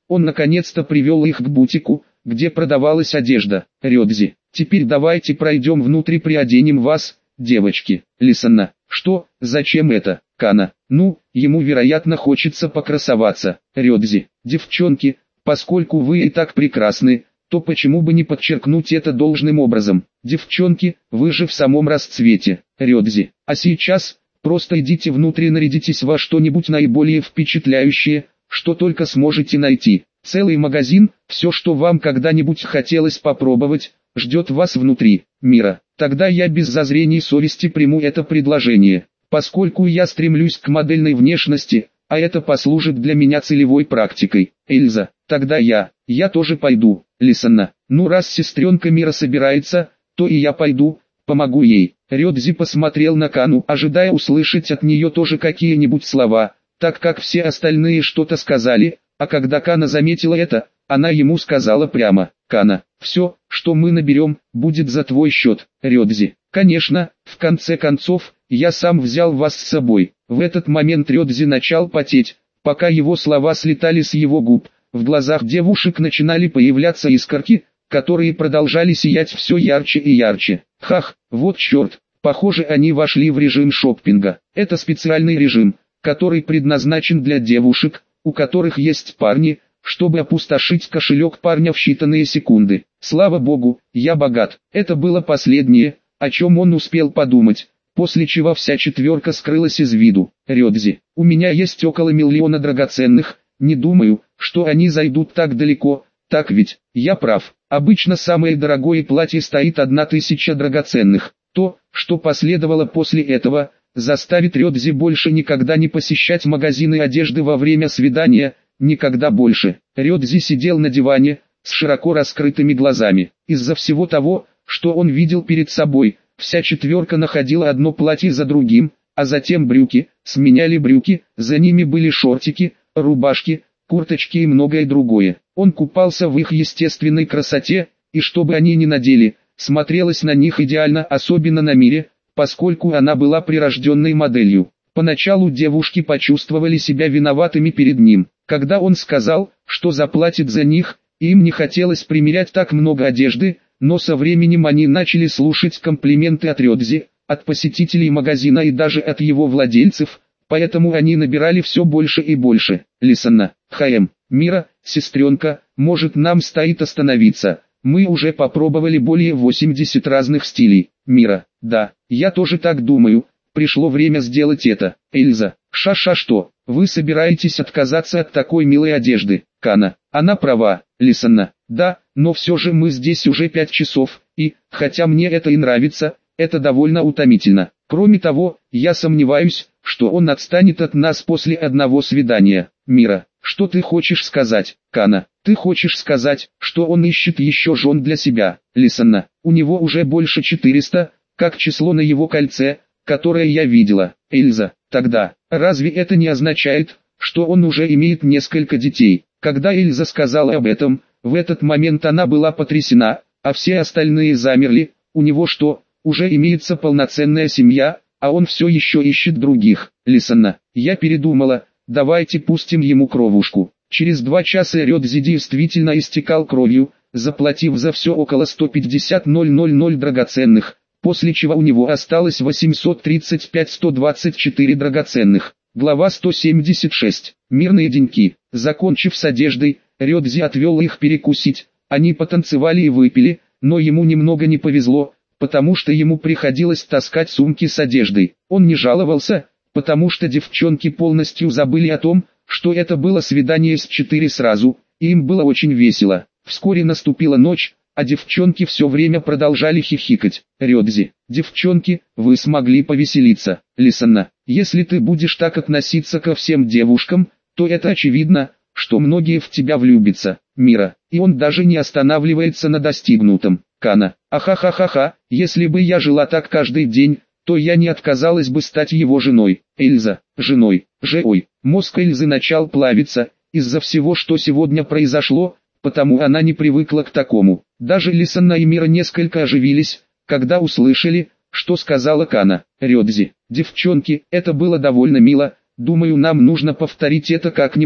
Он наконец-то привел их к бутику, где продавалась одежда. Рёдзи, теперь давайте пройдем внутрь и приоденем вас, девочки. Лисана, что, зачем это? Кана, ну, ему вероятно хочется покрасоваться. Рёдзи, девчонки, поскольку вы и так прекрасны, то почему бы не подчеркнуть это должным образом? Девчонки, вы же в самом расцвете. Рёдзи, а сейчас, просто идите внутрь и нарядитесь во что-нибудь наиболее впечатляющее, что только сможете найти. Целый магазин, все, что вам когда-нибудь хотелось попробовать, ждет вас внутри. Мира, тогда я без зазрений совести приму это предложение, поскольку я стремлюсь к модельной внешности, а это послужит для меня целевой практикой. Эльза, тогда я, я тоже пойду. Лисана, ну раз сестренка Мира собирается, то и я пойду, помогу ей. Рёдзи посмотрел на Кану, ожидая услышать от нее тоже какие-нибудь слова, так как все остальные что-то сказали, а когда Кана заметила это, она ему сказала прямо: «Кана, все, что мы наберем, будет за твой счет». Рёдзи, конечно, в конце концов, я сам взял вас с собой. В этот момент Рёдзи начал потеть, пока его слова слетали с его губ. В глазах девушек начинали появляться искорки, которые продолжали сиять все ярче и ярче. Хах, вот черт, похоже они вошли в режим шоппинга. Это специальный режим, который предназначен для девушек, у которых есть парни, чтобы опустошить кошелек парня в считанные секунды. Слава богу, я богат. Это было последнее, о чем он успел подумать, после чего вся четверка скрылась из виду. Рёдзи, у меня есть около миллиона драгоценных, не думаю, что они зайдут так далеко, так ведь, я прав. Обычно самое дорогое платье стоит одна тысяча драгоценных. То, что последовало после этого, заставит Рёдзи больше никогда не посещать магазины одежды во время свидания, никогда больше. Рёдзи сидел на диване, с широко раскрытыми глазами. Из-за всего того, что он видел перед собой, вся четверка находила одно платье за другим, а затем брюки, сменяли брюки, за ними были шортики, рубашки, курточки и многое другое. Он купался в их естественной красоте, и что бы они ни надели, смотрелось на них идеально, особенно на Мире, поскольку она была прирожденной моделью. Поначалу девушки почувствовали себя виноватыми перед ним, когда он сказал, что заплатит за них, и им не хотелось примерять так много одежды, но со временем они начали слушать комплименты от Рёдзи, от посетителей магазина и даже от его владельцев, поэтому они набирали все больше и больше. Лисана, Хаэм, Мира, сестренка, может нам стоит остановиться, мы уже попробовали более восьмидесяти разных стилей. Мира, да, я тоже так думаю, пришло время сделать это. Эльза, ша-ша что, вы собираетесь отказаться от такой милой одежды? Кана, она права. Лисана, да, но все же мы здесь уже пять часов, и, хотя мне это и нравится, это довольно утомительно. Кроме того, я сомневаюсь, что он отстанет от нас после одного свидания. Мира, что ты хочешь сказать? Кана, ты хочешь сказать, что он ищет еще жен для себя? Лисана, у него уже больше четырёхсот, как число на его кольце, которое я видела. Эльза, тогда, разве это не означает, что он уже имеет несколько детей? Когда Эльза сказала об этом, в этот момент она была потрясена, а все остальные замерли. У него что, уже имеется полноценная семья, а он все еще ищет других? Лисана, я передумала, давайте пустим ему кровушку. Через два часа Рёдзи действительно истекал кровью, заплатив за все около ста пятидесяти тысяч драгоценных, после чего у него осталось восемьсот тридцать пять тысяч сто двадцать четыре драгоценных. Глава сто семьдесят шесть. Мирные деньки. Закончив с одеждой, Рёдзи отвел их перекусить. Они потанцевали и выпили, но ему немного не повезло, потому что ему приходилось таскать сумки с одеждой. Он не жаловался, потому что девчонки полностью забыли о том, что это было свидание с четыре сразу, и им было очень весело. Вскоре наступила ночь, а девчонки все время продолжали хихикать. Рёдзи, девчонки, вы смогли повеселиться. Лисана, если ты будешь так относиться ко всем девушкам, то это очевидно, что многие в тебя влюбятся. Мира, и он даже не останавливается на достигнутом. Кана, ахахахаха, если бы я жила так каждый день, то я не отказалась бы стать его женой. Эльза, женой, же ой, мозг Эльзы начал плавиться, из-за всего, что сегодня произошло, потому она не привыкла к такому. Даже Лисана и Мира несколько оживились, когда услышали, что сказала Кана. Рёдзи, девчонки, это было довольно мило, думаю нам нужно повторить это как-нибудь,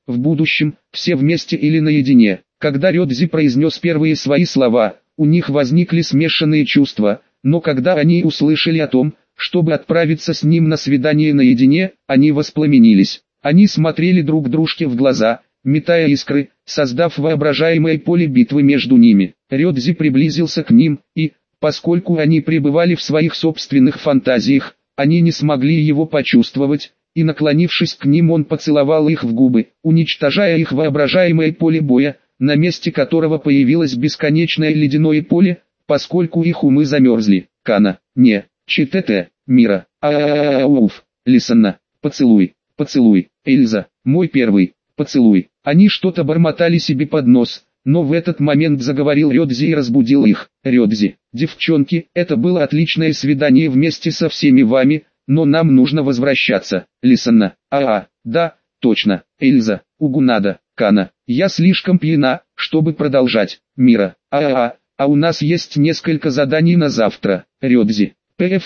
в будущем, все вместе или наедине. Когда Рёдзи произнес первые свои слова, у них возникли смешанные чувства, но когда они услышали о том, чтобы отправиться с ним на свидание наедине, они воспламенились. Они смотрели друг дружке в глаза, метая искры, создав воображаемое поле битвы между ними. Рёдзи приблизился к ним, и, поскольку они пребывали в своих собственных фантазиях, они не смогли его почувствовать, и наклонившись к ним он поцеловал их в губы, уничтожая их воображаемое поле боя, на месте которого появилось бесконечное ледяное поле, поскольку их умы замерзли. Кана, не, ЧТТ, Мира, АААУФ, Лисанна, поцелуй, поцелуй, Эльза, мой первый, поцелуй. Они что-то бормотали себе под нос, но в этот момент заговорил Рёдзи и разбудил их. Рёдзи, девчонки, это было отличное свидание вместе со всеми вами, но нам нужно возвращаться. Лисанна, АА, да, точно, Эльза, Угунада, Кана, я слишком пьяна, чтобы продолжать. Мира, АА, а у нас есть несколько заданий на завтра. Рёдзи,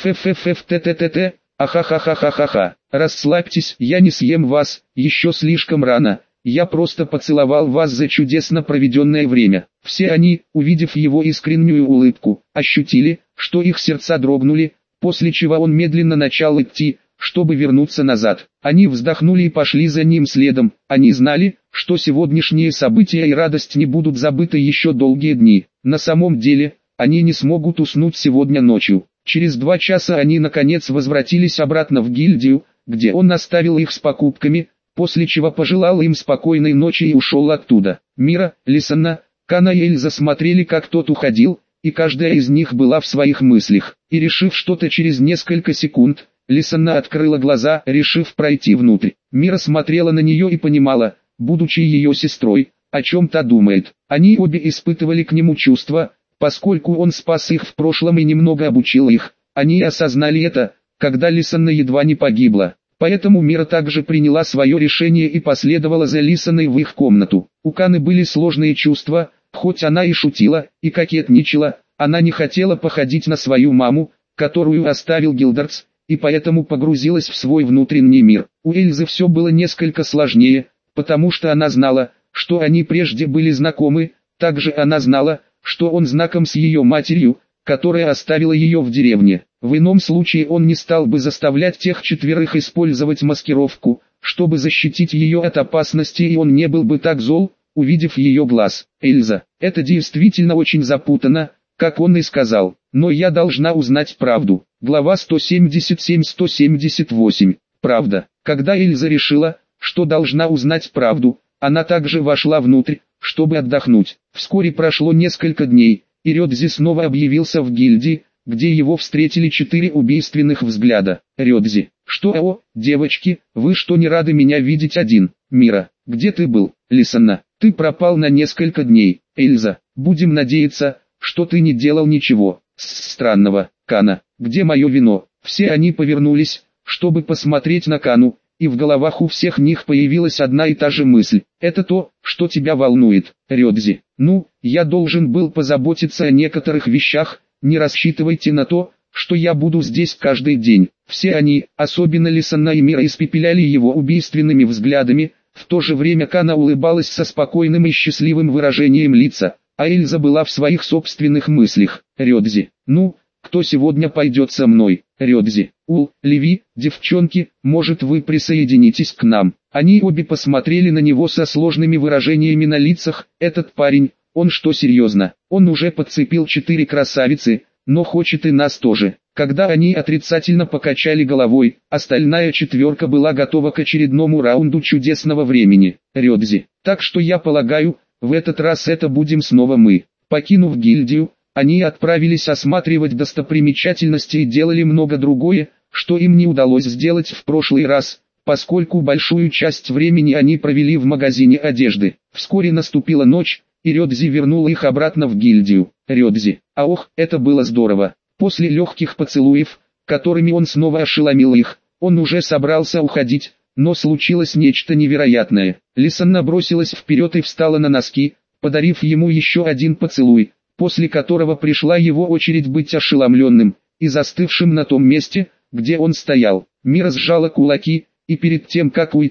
ПФФФФТТТТ, ахахахахахаха, расслабьтесь, я не съем вас, еще слишком рано. Я просто поцеловал вас за чудесно проведенное время. Все они, увидев его искреннюю улыбку, ощутили, что их сердца дрогнули, после чего он медленно начал идти, чтобы вернуться назад. Они вздохнули и пошли за ним следом. Они знали, что сегодняшние события и радость не будут забыты еще долгие дни. На самом деле, они не смогут уснуть сегодня ночью. Через два часа они наконец возвратились обратно в гильдию, где он оставил их с покупками, после чего пожелал им спокойной ночи и ушел оттуда. Мира, Лисанна, Кана и Эльза смотрели, как тот уходил, и каждая из них была в своих мыслях. И решив что-то через несколько секунд, Лисанна открыла глаза, решив пройти внутрь. Мира смотрела на нее и понимала, будучи ее сестрой, о чем та думает. Они обе испытывали к нему чувства, поскольку он спас их в прошлом и немного обучил их. Они осознали это, когда Лисанна едва не погибла. Поэтому Мира также приняла свое решение и последовала за Лисанной в их комнату. У Каны были сложные чувства, хоть она и шутила, и кокетничала, она не хотела походить на свою маму, которую оставил Гилдардс, и поэтому погрузилась в свой внутренний мир. У Эльзы все было несколько сложнее, потому что она знала, что они прежде были знакомы, также она знала, что он знаком с ее матерью, которая оставила ее в деревне. В ином случае он не стал бы заставлять тех четверых использовать маскировку, чтобы защитить ее от опасности, и он не был бы так зол, увидев ее глаз. Эльза, это действительно очень запутанно, как он и сказал, но я должна узнать правду. Глава сто семьдесят семь — сто семьдесят восемь. Правда. Когда Эльза решила, что должна узнать правду, она также вошла внутрь, чтобы отдохнуть. Вскоре прошло несколько дней, и Рёдзи снова объявился в гильдии, где его встретили четыре убийственных взгляда. Рёдзи, что о, девочки, вы что, не рады меня видеть один? Мира, где ты был? Лисанна, ты пропал на несколько дней. Эльза, будем надеяться, что ты не делал ничего странного. Кана, где мое вино? Все они повернулись, чтобы посмотреть на Кану, и в головах у всех них появилась одна и та же мысль. Это то, что тебя волнует. Рёдзи, ну, я должен был позаботиться о некоторых вещах, не рассчитывайте на то, что я буду здесь каждый день. Все они, особенно Лисанна и Мира, испепеляли его убийственными взглядами, в то же время Кана улыбалась со спокойным и счастливым выражением лица, а Эльза была в своих собственных мыслях. Рёдзи, ну, кто сегодня пойдет со мной? Рёдзи, Ул, Леви, девчонки, может вы присоединитесь к нам? Они обе посмотрели на него со сложными выражениями на лицах. Этот парень, он что, серьезно? Он уже подцепил четыре красавицы, но хочет и нас тоже. Когда они отрицательно покачали головой, остальная четверка была готова к очередному раунду чудесного времени. Рёдзи, так что я полагаю, в этот раз это будем снова мы. Покинув гильдию, они отправились осматривать достопримечательности и делали много другое, что им не удалось сделать в прошлый раз, поскольку большую часть времени они провели в магазине одежды. Вскоре наступила ночь, и Рёдзи вернул их обратно в гильдию. Рёдзи, а ох, это было здорово. После легких поцелуев, которыми он снова ошеломил их, он уже собрался уходить, но случилось нечто невероятное. Лисанна бросилась вперед и встала на носки, подарив ему еще один поцелуй, после которого пришла его очередь быть ошеломленным и застывшим на том месте, где он стоял. Мира сжала кулаки, и перед тем как уйти,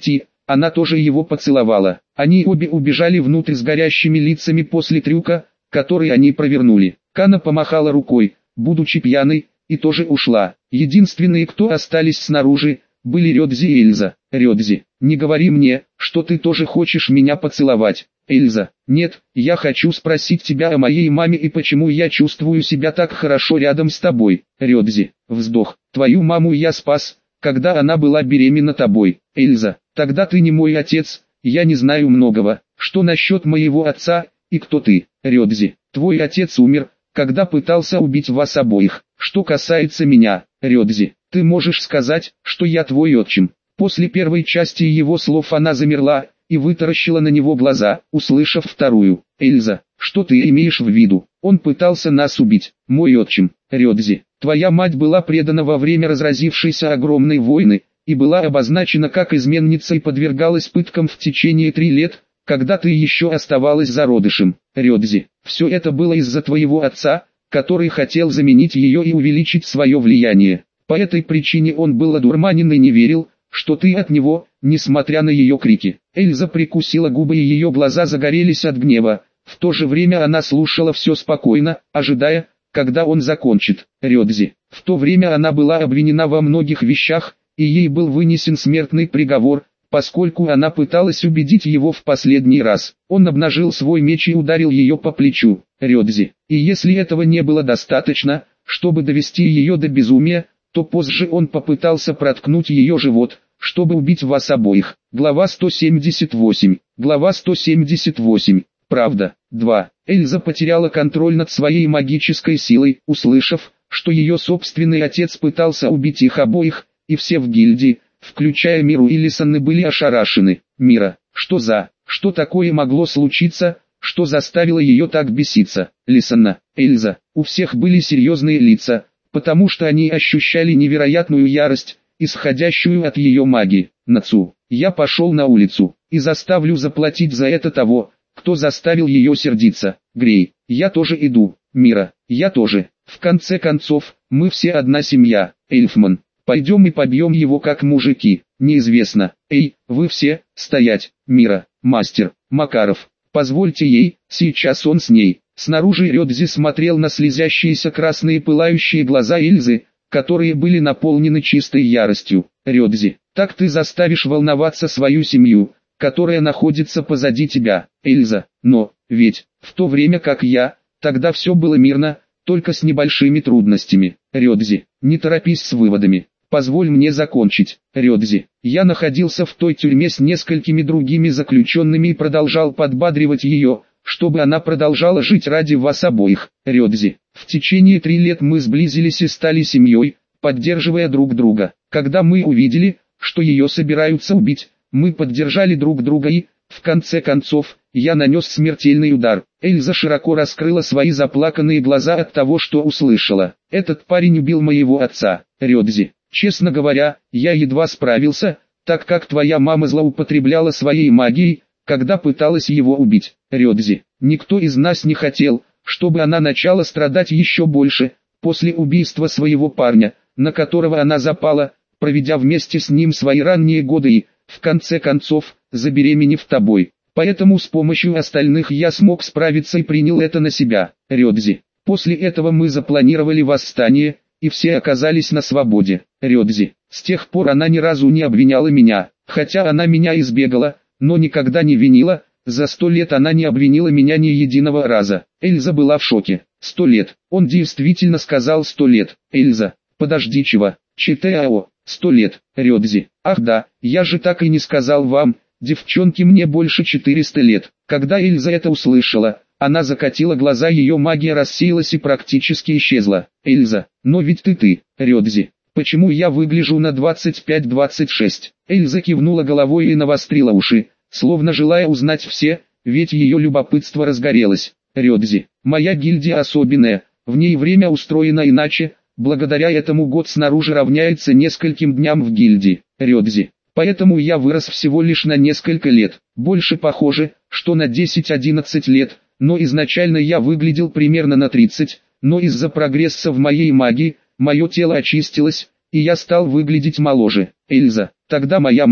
она тоже его поцеловала. Они обе убежали внутрь с горящими лицами после трюка, который они провернули. Кана помахала рукой, будучи пьяной, и тоже ушла. Единственные, кто остались снаружи, были Рёдзи и Эльза. Рёдзи, не говори мне, что ты тоже хочешь меня поцеловать. Эльза, нет, я хочу спросить тебя о моей маме и почему я чувствую себя так хорошо рядом с тобой. Рёдзи, вздох, твою маму я спас, когда она была беременна тобой. Эльза, тогда ты не мой отец, я не знаю многого. Что насчет моего отца, и кто ты? Рёдзи, твой отец умер, когда пытался убить вас обоих. Что касается меня, Рёдзи, ты можешь сказать, что я твой отчим. После первой части его слов она замерла и вытаращила на него глаза, услышав вторую. Эльза, что ты имеешь в виду? Он пытался нас убить, мой отчим. Рёдзи, твоя мать была предана во время разразившейся огромной войны, и была обозначена как изменница и подвергалась пыткам в течение трех лет, когда ты еще оставалась зародышем. Рёдзи, все это было из-за твоего отца, который хотел заменить ее и увеличить свое влияние. По этой причине он был одурманен и не верил, что ты от него, несмотря на ее крики. Эльза прикусила губы и ее глаза загорелись от гнева. В то же время она слушала все спокойно, ожидая, когда он закончит. Рёдзи, в то время она была обвинена во многих вещах, и ей был вынесен смертный приговор, поскольку она пыталась убедить его в последний раз. Он обнажил свой меч и ударил ее по плечу. Рёдзи, и если этого не было достаточно, чтобы довести ее до безумия, то позже он попытался проткнуть ее живот, чтобы убить вас обоих. Глава сто семьдесят восемь. Глава сто семьдесят восемь. Правда. два. Эльза потеряла контроль над своей магической силой, услышав, что ее собственный отец пытался убить их обоих, и все в гильдии, включая Миру и Лисанны, были ошарашены. Мира, что за, что такое могло случиться, что заставило ее так беситься? Лисанна, Эльза, у всех были серьезные лица, потому что они ощущали невероятную ярость, исходящую от ее магии. Нацу, я пошел на улицу, и заставлю заплатить за это того, кто заставил ее сердиться. Грей, я тоже иду. Мира, я тоже. В конце концов, мы все одна семья. Эльфман, пойдем и побьем его как мужики. Неизвестно. Эй, вы все, стоять. Мира, мастер, Макаров, позвольте ей, сейчас он с ней. Снаружи Рёдзи смотрел на слезящиеся красные пылающие глаза Эльзы, которые были наполнены чистой яростью. Рёдзи, так ты заставишь волноваться свою семью, которая находится позади тебя. Эльза, но, ведь, в то время как я, тогда все было мирно, только с небольшими трудностями. Рёдзи, не торопись с выводами. Позволь мне закончить. Рёдзи, я находился в той тюрьме с несколькими другими заключенными и продолжал подбадривать ее, чтобы она продолжала жить ради вас обоих. Рёдзи, в течение трех лет мы сблизились и стали семьей, поддерживая друг друга. Когда мы увидели, что ее собираются убить, мы поддержали друг друга и, в конце концов, я нанес смертельный удар. Эльза широко раскрыла свои заплаканные глаза от того, что услышала. Этот парень убил моего отца. Рёдзи, честно говоря, я едва справился, так как твоя мама злоупотребляла своей магией, когда пыталась его убить. Рёдзи, никто из нас не хотел, чтобы она начала страдать еще больше, после убийства своего парня, на которого она запала, проведя вместе с ним свои ранние годы и, в конце концов, забеременев тобой. Поэтому с помощью остальных я смог справиться и принял это на себя. Рёдзи, после этого мы запланировали восстание, и все оказались на свободе. Рёдзи, с тех пор она ни разу не обвиняла меня, хотя она меня избегала, но никогда не винила. За сто лет она не обвинила меня ни единого раза. Эльза была в шоке. Сто лет. Он действительно сказал сто лет. Эльза, подожди, чего? ЧТАО. Сто лет. Рёдзи. Ах да, я же так и не сказал вам, девчонки, мне больше четырёхсот лет. Когда Эльза это услышала, она закатила глаза, ее магия рассеялась и практически исчезла. Эльза, но ведь ты ты, Рёдзи. Почему я выгляжу на двадцать пять двадцать шесть? Эльза кивнула головой и навострила уши, словно желая узнать все, ведь ее любопытство разгорелось. Рёдзи, моя гильдия особенная, в ней время устроено иначе, благодаря этому год снаружи равняется нескольким дням в гильдии. Рёдзи, поэтому я вырос всего лишь на несколько лет, больше похоже, что на десять-одиннадцать лет, но изначально я выглядел примерно на тридцать, но из-за прогресса в моей магии, мое тело очистилось, и я стал выглядеть моложе. Эльза, тогда моя мама,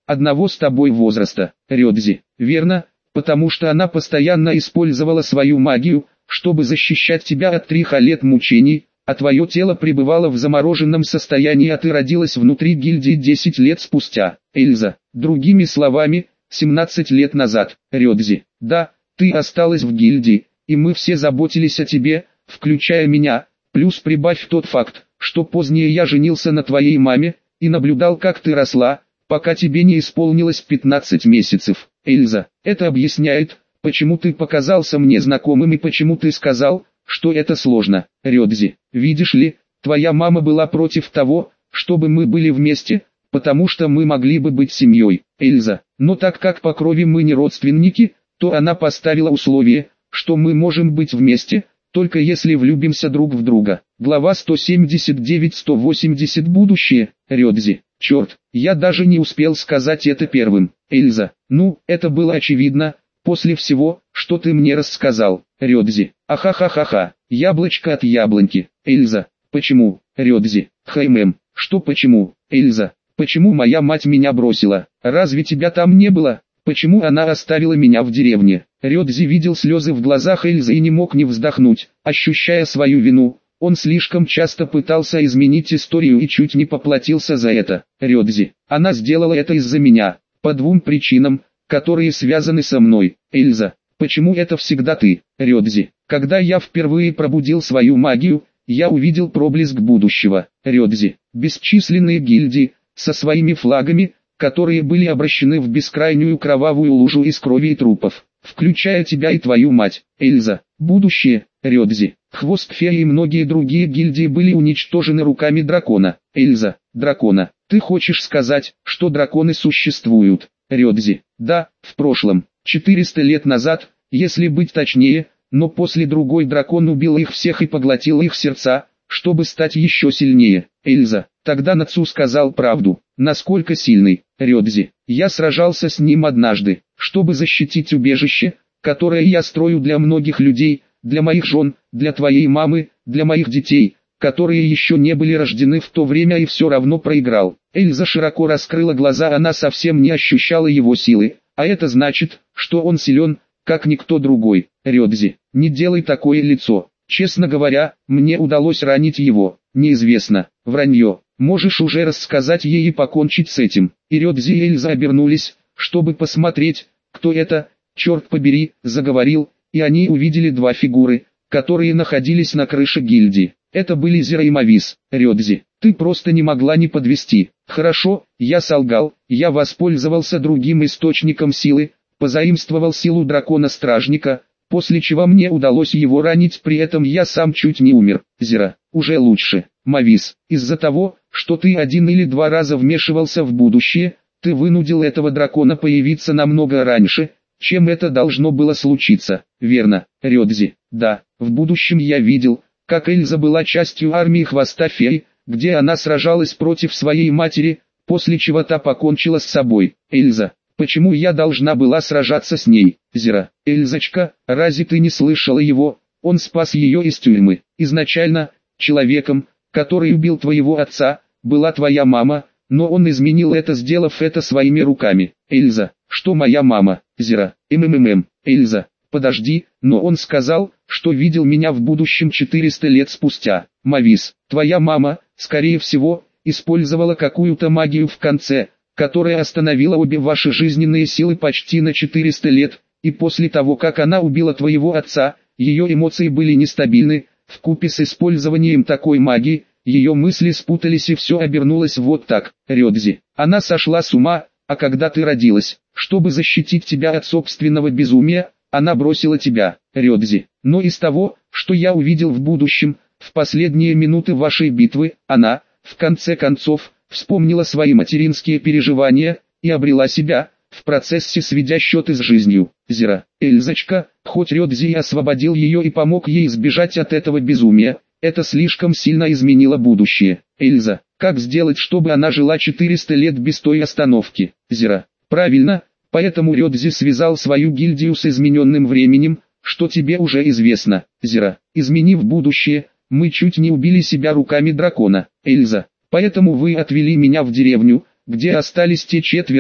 одного с тобой возраста, Рёдзи. Верно, потому что она постоянно использовала свою магию, чтобы защищать тебя от трех лет мучений, а твое тело пребывало в замороженном состоянии, а ты родилась внутри гильдии десять лет спустя. Эльза, другими словами, семнадцать лет назад, Рёдзи. Да, ты осталась в гильдии, и мы все заботились о тебе, включая меня, плюс прибавь тот факт, что позднее я женился на твоей маме, и наблюдал, как ты росла, пока тебе не исполнилось пятнадцать месяцев. Эльза, это объясняет, почему ты показался мне знакомым и почему ты сказал, что это сложно. Рёдзи, видишь ли, твоя мама была против того, чтобы мы были вместе, потому что мы могли бы быть семьей. Эльза, но так как по крови мы не родственники, то она поставила условие, что мы можем быть вместе, только если влюбимся друг в друга. Глава сто семьдесят девять сто восемьдесят Будущее. Рёдзи, черт, я даже не успел сказать это первым. Эльза, ну, это было очевидно, после всего, что ты мне рассказал. Рёдзи, ахахахаха, яблочко от яблоньки. Эльза, почему? Рёдзи, хаймэм, что почему? Эльза, почему моя мать меня бросила? Разве тебя там не было? Почему она оставила меня в деревне? Рёдзи видел слезы в глазах Эльзы и не мог не вздохнуть, ощущая свою вину. Он слишком часто пытался изменить историю и чуть не поплатился за это. Рёдзи, она сделала это из-за меня, по двум причинам, которые связаны со мной. Эльза, почему это всегда ты? Рёдзи, когда я впервые пробудил свою магию, я увидел проблеск будущего. Рёдзи, бесчисленные гильдии, со своими флагами, которые были обращены в бескрайнюю кровавую лужу из крови и трупов, включая тебя и твою мать. Эльза, будущее. Рёдзи, хвост феи и многие другие гильдии были уничтожены руками дракона. Эльза, дракона. Ты хочешь сказать, что драконы существуют? Рёдзи, да, в прошлом, четыреста лет назад, если быть точнее, но после другой дракон убил их всех и поглотил их сердца, чтобы стать еще сильнее. Эльза, тогда Нацу сказал правду. Насколько сильный? Рёдзи, я сражался с ним однажды, чтобы защитить убежище, которое я строю для многих людей, для моих жен, для твоей мамы, для моих детей, которые еще не были рождены в то время, и все равно проиграл. Эльза широко раскрыла глаза, она совсем не ощущала его силы, а это значит, что он силен, как никто другой. Рёдзи, не делай такое лицо. Честно говоря, мне удалось ранить его. Неизвестно, вранье. Можешь уже рассказать ей и покончить с этим. И Рёдзи и Эльза обернулись, чтобы посмотреть, кто это, черт побери, заговорил, и они увидели два фигуры, которые находились на крыше гильдии. Это были Зира и Мавис. Рёдзи, ты просто не могла не подвести. Хорошо, я солгал, я воспользовался другим источником силы, позаимствовал силу дракона-стражника, после чего мне удалось его ранить, при этом я сам чуть не умер. Зира, уже лучше. Мавис, из-за того, что ты один или два раза вмешивался в будущее, ты вынудил этого дракона появиться намного раньше, чем это должно было случиться. Верно, Рёдзи, да, в будущем я видел, как Эльза была частью армии Хвоста Феи, где она сражалась против своей матери, после чего та покончила с собой. Эльза, почему я должна была сражаться с ней? Зира, Эльзочка, разве ты не слышала его? Он спас ее из тюрьмы. Изначально, человеком, который убил твоего отца, была твоя мама, но он изменил это, сделав это своими руками. Эльза, что моя мама? Зира, ммм, Эльза, подожди, но он сказал, что видел меня в будущем четыреста лет спустя. Мавис, твоя мама, скорее всего, использовала какую-то магию в конце, которая остановила обе ваши жизненные силы почти на четыреста лет, и после того, как она убила твоего отца, ее эмоции были нестабильны. Вкупе с использованием такой магии, ее мысли спутались и все обернулось вот так. Рёдзи, она сошла с ума, а когда ты родилась, чтобы защитить тебя от собственного безумия, она бросила тебя. Рёдзи, но из того, что я увидел в будущем, в последние минуты вашей битвы, она, в конце концов, вспомнила свои материнские переживания, и обрела себя, в процессе сведя счеты с жизнью. Зира, Эльзочка, хоть Рёдзи и освободил ее и помог ей избежать от этого безумия, это слишком сильно изменило будущее. Эльза, как сделать, чтобы она жила четыреста лет без той остановки? Зира, правильно, поэтому Рёдзи связал свою гильдию с измененным временем, что тебе уже известно. Зира, изменив будущее, мы чуть не убили себя руками дракона. Эльза, поэтому вы отвели меня в деревню, где остались те четверо,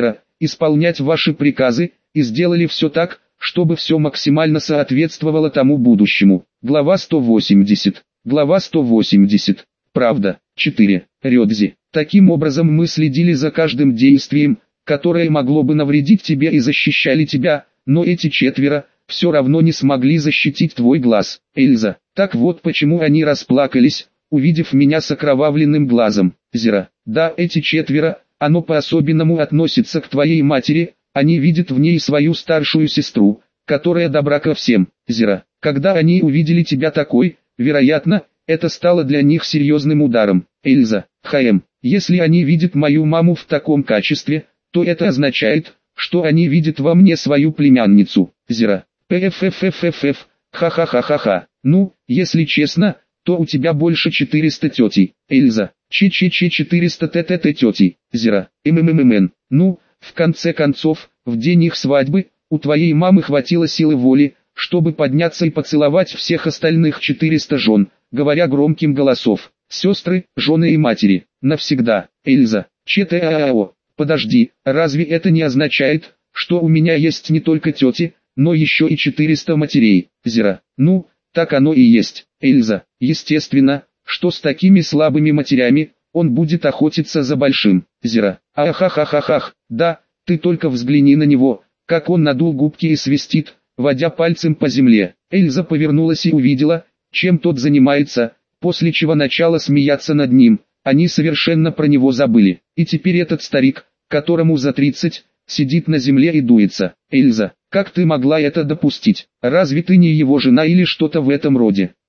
исполнять ваши приказы, и сделали все так, чтобы все максимально соответствовало тому будущему. Глава сто восемьдесят. Глава сто восемьдесят. Правда. четыре. Рёдзи. Таким образом мы следили за каждым действием, которое могло бы навредить тебе, и защищали тебя, но эти четверо все равно не смогли защитить твой глаз, Эльза. Так вот почему они расплакались, увидев меня с окровавленным глазом. Зира. Да, эти четверо, оно по-особенному относится к твоей матери, они видят в ней свою старшую сестру, которая добра ко всем. Зира. Когда они увидели тебя такой, вероятно, это стало для них серьезным ударом. Эльза. Хм. Если они видят мою маму в таком качестве, то это означает, что они видят во мне свою племянницу. Зира. Пффффф. Ха-ха-ха-ха-ха. Ну, если честно, то у тебя больше четыреста тетей. Эльза. Чи-чи-чи четыреста т-т-т тетей. Зира. Ммммн. Ну, в конце концов, в день их свадьбы, у твоей мамы хватило силы воли, чтобы подняться и поцеловать всех остальных четыреста жен, говоря громким голосов. Сестры, жены и матери. Навсегда. Эльза. Ч-т-а-а-о. Подожди, разве это не означает, что у меня есть не только тети, но еще и четыреста матерей? Зира. Ну, так оно и есть. Эльза. Естественно, что с такими слабыми матерями, он будет охотиться за большим. Зира. Ахахахахах. Да, ты только взгляни на него, как он надул губки и свистит, водя пальцем по земле. Эльза повернулась и увидела, чем тот занимается, после чего начала смеяться над ним. Они совершенно про него забыли. И теперь этот старик, которому за тридцать, сидит на земле и дуется. Эльза, как ты могла это допустить? Разве ты не его жена или что-то в этом роде?